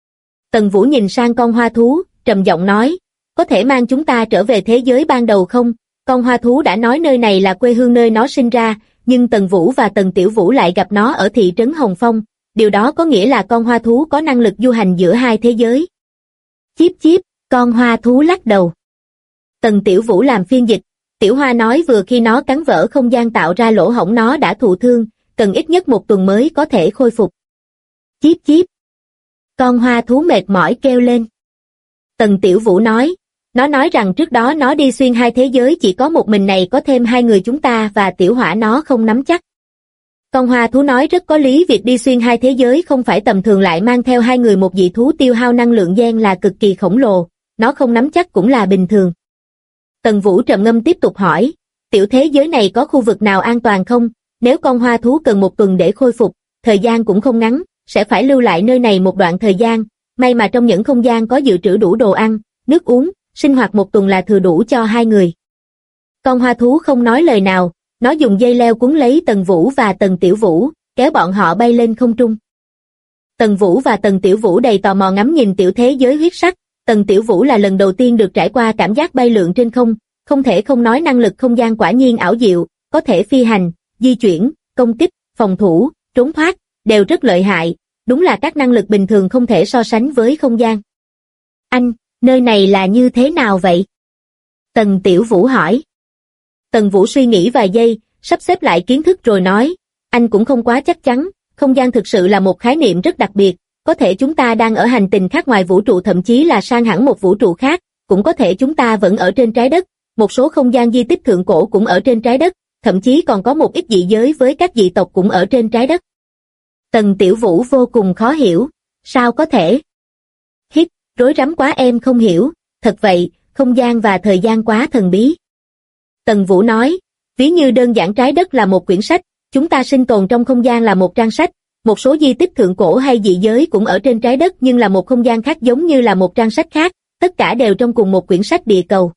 Tần Vũ nhìn sang con hoa thú, trầm giọng nói, có thể mang chúng ta trở về thế giới ban đầu không? Con hoa thú đã nói nơi này là quê hương nơi nó sinh ra, nhưng Tần Vũ và Tần Tiểu Vũ lại gặp nó ở thị trấn Hồng Phong, điều đó có nghĩa là con hoa thú có năng lực du hành giữa hai thế giới. Chíp chíp, con hoa thú lắc đầu. Tần Tiểu Vũ làm phiên dịch, Tiểu Hoa nói vừa khi nó cắn vỡ không gian tạo ra lỗ hổng nó đã thụ thương, cần ít nhất 1 tuần mới có thể khôi phục. Chíp chíp. Con hoa thú mệt mỏi kêu lên. Tần Tiểu Vũ nói, nó nói rằng trước đó nó đi xuyên hai thế giới chỉ có một mình này có thêm 2 người chúng ta và Tiểu Hỏa nó không nắm chắc. Con hoa thú nói rất có lý, việc đi xuyên hai thế giới không phải tầm thường lại mang theo 2 người một dị thú tiêu hao năng lượng gen là cực kỳ khổng lồ, nó không nắm chắc cũng là bình thường. Tần Vũ trầm ngâm tiếp tục hỏi, tiểu thế giới này có khu vực nào an toàn không? Nếu con hoa thú cần 1 tuần để khôi phục, thời gian cũng không ngắn, sẽ phải lưu lại nơi này một đoạn thời gian, may mà trong những không gian có dự trữ đủ đồ ăn, nước uống, sinh hoạt 1 tuần là thừa đủ cho 2 người. Con hoa thú không nói lời nào, nó dùng dây leo cuốn lấy Tần Vũ và Tần Tiểu Vũ, kéo bọn họ bay lên không trung. Tần Vũ và Tần Tiểu Vũ đầy tò mò ngắm nhìn tiểu thế giới huyết sắc, Tần Tiểu Vũ là lần đầu tiên được trải qua cảm giác bay lượn trên không, không thể không nói năng lực không gian quả nhiên ảo diệu, có thể phi hành, di chuyển, công kích, phòng thủ, trốn thoát, đều rất lợi hại, đúng là các năng lực bình thường không thể so sánh với không gian. Anh, nơi này là như thế nào vậy? Tần Tiểu Vũ hỏi. Tần Vũ suy nghĩ vài giây, sắp xếp lại kiến thức rồi nói, anh cũng không quá chắc chắn, không gian thực sự là một khái niệm rất đặc biệt, có thể chúng ta đang ở hành tinh khác ngoài vũ trụ, thậm chí là sang hẳn một vũ trụ khác, cũng có thể chúng ta vẫn ở trên trái đất, một số không gian di tích thượng cổ cũng ở trên trái đất, thậm chí còn có một ít dị giới với các dị tộc cũng ở trên trái đất. Tần Tiểu Vũ vô cùng khó hiểu, sao có thể? Hít, rối rắm quá em không hiểu, thật vậy, không gian và thời gian quá thần bí. Tần Vũ nói, ví như đơn giản trái đất là một quyển sách, chúng ta sinh tồn trong không gian là một trang sách, một số di tích thượng cổ hay dị giới cũng ở trên trái đất nhưng là một không gian khác giống như là một trang sách khác, tất cả đều trong cùng một quyển sách địa cầu.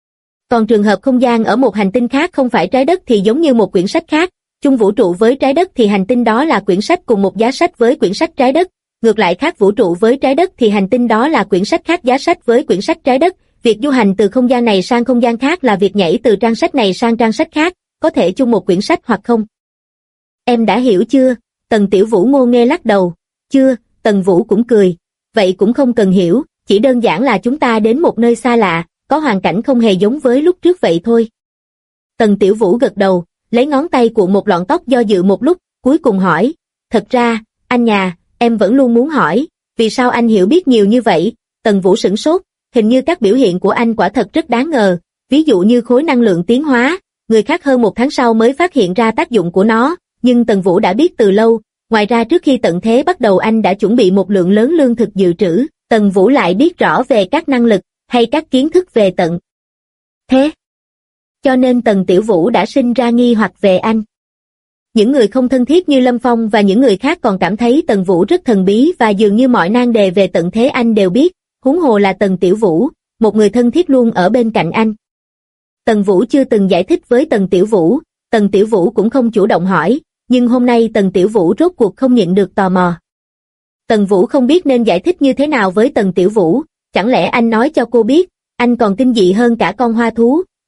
Còn trường hợp không gian ở một hành tinh khác không phải trái đất thì giống như một quyển sách khác, chung vũ trụ với trái đất thì hành tinh đó là quyển sách cùng một giá sách với quyển sách trái đất, ngược lại khác vũ trụ với trái đất thì hành tinh đó là quyển sách khác giá sách với quyển sách trái đất, việc du hành từ không gian này sang không gian khác là việc nhảy từ trang sách này sang trang sách khác, có thể chung một quyển sách hoặc không. Em đã hiểu chưa? Tần Tiểu Vũ ngô nghê lắc đầu. Chưa, Tần Vũ cũng cười. Vậy cũng không cần hiểu, chỉ đơn giản là chúng ta đến một nơi xa lạ, có hoàn cảnh không hề giống với lúc trước vậy thôi. Tần Tiểu Vũ gật đầu, lấy ngón tay cuộn một lọn tóc do dự một lúc, cuối cùng hỏi. Thật ra, anh nhà, em vẫn luôn muốn hỏi, vì sao anh hiểu biết nhiều như vậy? Tần Vũ sửng sốt, hình như các biểu hiện của anh quả thật rất đáng ngờ, ví dụ như khối năng lượng tiến hóa, người khác hơn 1 tháng sau mới phát hiện ra tác dụng của nó, nhưng Tần Vũ đã biết từ lâu, ngoài ra trước khi tận thế bắt đầu anh đã chuẩn bị một lượng lớn lương thực dự trữ, Tần Vũ lại biết rõ về các năng lực, hay các kiến thức về tận thế. Cho nên Tần Tiểu Vũ đã sinh ra nghi hoặc về anh. Những người không thân thiết như Lâm Phong và những người khác còn cảm thấy Tần Vũ rất thần bí và dường như mọi nan đề về tận thế anh đều biết, huống hồ là Tần Tiểu Vũ, một người thân thiết luôn ở bên cạnh anh. Tần Vũ chưa từng giải thích với Tần Tiểu Vũ cũng không chủ động hỏi, nhưng hôm nay Tần Tiểu Vũ rốt cuộc không nhịn được tò mò. Tần Vũ không biết nên giải thích như thế nào với Tần Tiểu Vũ, chẳng lẽ anh nói cho cô biết, anh còn kinh dị hơn cả con hoa thú,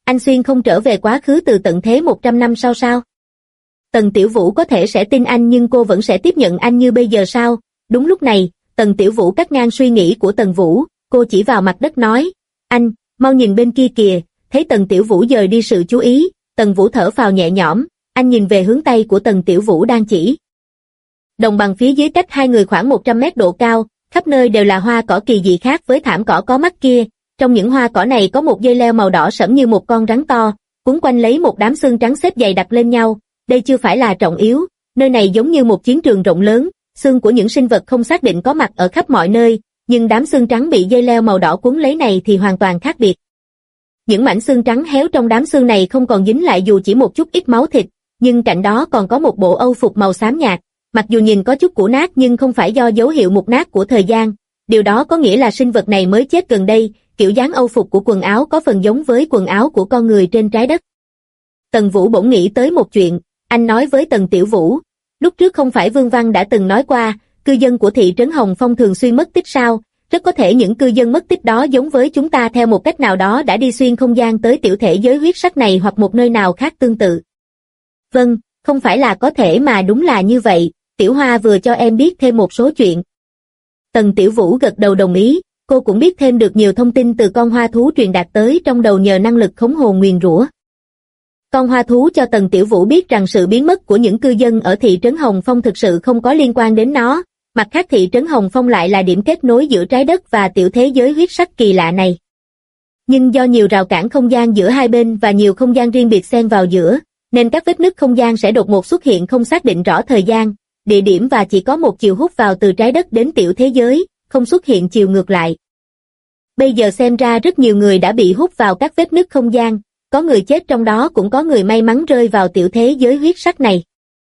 Anh xuyên không trở về quá khứ từ tận thế 100 năm sau sao? Tần Tiểu Vũ có thể sẽ tin anh nhưng cô vẫn sẽ tiếp nhận anh như bây giờ sao? Đúng lúc này, Tần Tiểu Vũ cắt ngang suy nghĩ của Tần Vũ, cô chỉ vào mặt đất nói, anh, mau nhìn bên kia kìa. Thấy Tần Tiểu Vũ dời đi sự chú ý, Tần Vũ thở phào nhẹ nhõm, anh nhìn về hướng tay của Tần Tiểu Vũ đang chỉ. Đồng bằng phía dưới cách hai người khoảng 100 mét độ cao, khắp nơi đều là hoa cỏ kỳ dị khác với thảm cỏ có mắt kia. Trong những hoa cỏ này có một dây leo màu đỏ sẫm như một con rắn to, quấn quanh lấy một đám xương trắng xếp dày đặc lên nhau. Đây chưa phải là trọng yếu, nơi này giống như một chiến trường rộng lớn, xương của những sinh vật không xác định có mặt ở khắp mọi nơi, nhưng đám xương trắng bị dây leo màu đỏ quấn lấy này thì hoàn toàn khác biệt. Những mảnh xương trắng héo trong đám xương này không còn dính lại dù chỉ một chút ít máu thịt, nhưng cạnh đó còn có một bộ âu phục màu xám nhạt, mặc dù nhìn có chút cũ nát nhưng không phải do dấu hiệu mục nát của thời gian, điều đó có nghĩa là sinh vật này mới chết gần đây. Kiểu dáng âu phục của quần áo có phần giống với quần áo của con người trên trái đất. Tần Vũ bỗng nghĩ tới một chuyện, anh nói với Tần Tiểu Vũ, lúc trước không phải Vương Văn đã từng nói qua, cư dân của thị trấn Hồng Phong thường xuyên mất tích sao? Rất có thể những cư dân mất tích đó giống với chúng ta theo một cách nào đó đã đi xuyên không gian tới tiểu thể giới huyết sắc này hoặc một nơi nào khác tương tự. Vâng, không phải là có thể mà đúng là như vậy, Tiểu Hoa vừa cho em biết thêm một số chuyện. Tần Tiểu Vũ gật đầu đồng ý, cô cũng biết thêm được nhiều thông tin từ con hoa thú truyền đạt tới trong đầu nhờ năng lực khống hồn nguyền rủa. Con hoa thú cho Tần Tiểu Vũ biết rằng sự biến mất của những cư dân ở thị trấn Hồng Phong thực sự không có liên quan đến nó, mặt khác thị trấn Hồng Phong lại là điểm kết nối giữa trái đất và tiểu thế giới huyết sắc kỳ lạ này. Nhưng do nhiều rào cản không gian giữa hai bên và nhiều không gian riêng biệt xen vào giữa, nên các vết nứt không gian sẽ đột ngột xuất hiện không xác định rõ thời gian, địa điểm và chỉ có một chiều hút vào từ trái đất đến tiểu thế giới, không xuất hiện chiều ngược lại. Bây giờ xem ra rất nhiều người đã bị hút vào các vết nứt không gian, có người chết trong đó cũng có người may mắn rơi vào tiểu thế giới huyết sắc này.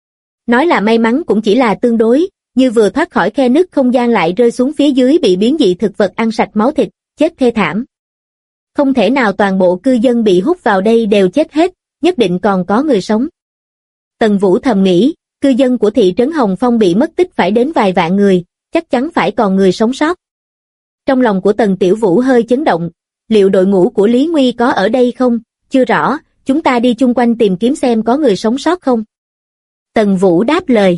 Nói là may mắn cũng chỉ là tương đối, như vừa thoát khỏi khe nứt không gian lại rơi xuống phía dưới bị biến dị thực vật ăn sạch máu thịt, chết thê thảm. Không thể nào toàn bộ cư dân bị hút vào đây đều chết hết, nhất định còn có người sống. Tần Vũ thầm nghĩ, cư dân của thị trấn Hồng Phong bị mất tích phải đến vài vạn người, chắc chắn phải còn người sống sót. Trong lòng của Tần Tiểu Vũ hơi chấn động, liệu đội ngũ của Lý Nguy có ở đây không? Chưa rõ, chúng ta đi chung quanh tìm kiếm xem có người sống sót không? Tần Vũ đáp lời.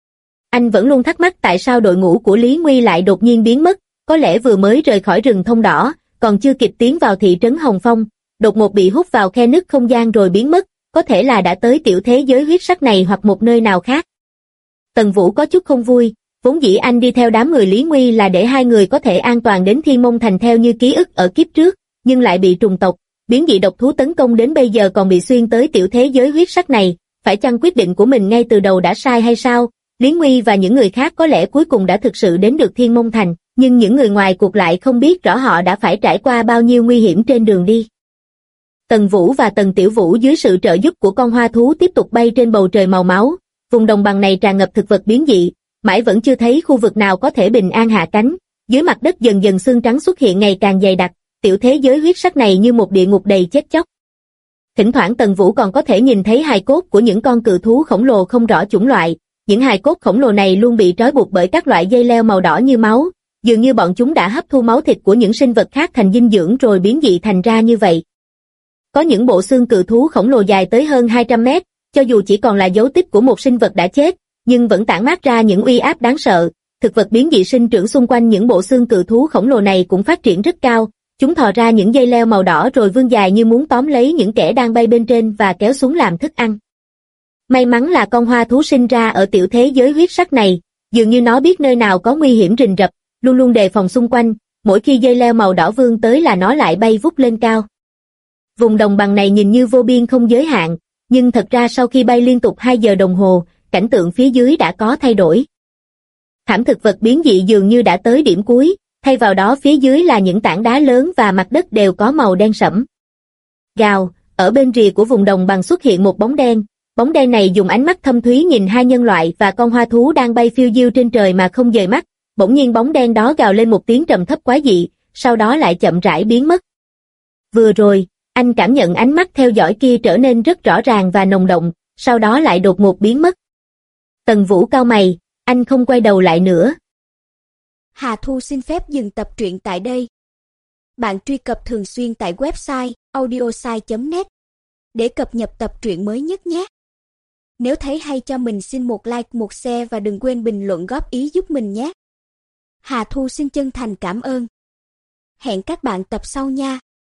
Anh vẫn luôn thắc mắc tại sao đội ngũ của Lý Nguy lại đột nhiên biến mất, có lẽ vừa mới rời khỏi rừng thông đỏ, còn chưa kịp tiến vào thị trấn Hồng Phong, đột ngột bị hút vào khe nứt không gian rồi biến mất, có thể là đã tới tiểu thế giới huyết sắc này hoặc một nơi nào khác. Tần Vũ có chút không vui, vốn dĩ anh đi theo đám người Lý Nguy là để hai người có thể an toàn đến Thiên Môn Thành theo như ký ức ở kiếp trước, nhưng lại bị trùng tộc, biến dị độc thú tấn công đến bây giờ còn bị xuyên tới tiểu thế giới huyết sắc này, phải chăng quyết định của mình ngay từ đầu đã sai hay sao? Lý Nguy và những người khác có lẽ cuối cùng đã thực sự đến được Thiên Môn Thành, nhưng những người ngoài cuộc lại không biết rõ họ đã phải trải qua bao nhiêu nguy hiểm trên đường đi. Tần Vũ và Tần Tiểu Vũ dưới sự trợ giúp của con hoa thú tiếp tục bay trên bầu trời màu máu, vùng đồng bằng này tràn ngập thực vật biến dị, mãi vẫn chưa thấy khu vực nào có thể bình an hạ cánh, dưới mặt đất dần dần xương trắng xuất hiện ngày càng dày đặc, tiểu thế giới huyết sắc này như một địa ngục đầy chết chóc. Thỉnh thoảng Tần Vũ còn có thể nhìn thấy hài cốt của những con cự thú khổng lồ không rõ chủng loại, những hài cốt khổng lồ này luôn bị trói buộc bởi các loại dây leo màu đỏ như máu, dường như bọn chúng đã hấp thu máu thịt của những sinh vật khác thành dinh dưỡng rồi biến dị thành ra như vậy. Có những bộ xương cự thú khổng lồ dài tới hơn 200 mét, cho dù chỉ còn là dấu tích của một sinh vật đã chết, nhưng vẫn tản mát ra những uy áp đáng sợ. Thực vật biến dị sinh trưởng xung quanh những bộ xương cự thú khổng lồ này cũng phát triển rất cao, chúng thò ra những dây leo màu đỏ rồi vươn dài như muốn tóm lấy những kẻ đang bay bên trên và kéo xuống làm thức ăn. May mắn là con hoa thú sinh ra ở tiểu thế giới huyết sắc này, dường như nó biết nơi nào có nguy hiểm rình rập, luôn luôn đề phòng xung quanh, mỗi khi dây leo màu đỏ vươn tới là nó lại bay vút lên cao. Vùng đồng bằng này nhìn như vô biên không giới hạn, nhưng thật ra sau khi bay liên tục 2 giờ đồng hồ, cảnh tượng phía dưới đã có thay đổi. Thảm thực vật biến dị dường như đã tới điểm cuối, thay vào đó phía dưới là những tảng đá lớn và mặt đất đều có màu đen sẫm. Gào, ở bên rìa của vùng đồng bằng xuất hiện một bóng đen này dùng ánh mắt thâm thúy nhìn hai nhân loại và con hoa thú đang bay phiêu diêu trên trời mà không dời mắt, bỗng nhiên bóng đen đó gào lên một tiếng trầm thấp quái dị, sau đó lại chậm rãi biến mất. Vừa rồi, anh cảm nhận ánh mắt theo dõi kia trở nên rất rõ ràng và nồng đậm, sau đó lại đột ngột biến mất. Tần Vũ cau mày, anh không quay đầu lại nữa. Hà Thu xin phép dừng tập truyện tại đây. Bạn truy cập thường xuyên tại website audiosai.net để cập nhật tập truyện mới nhất nhé. Nếu thấy hay cho mình xin một like, một share và đừng quên bình luận góp ý giúp mình nhé. Hà Thu xin chân thành cảm ơn. Hẹn các bạn tập sau nha.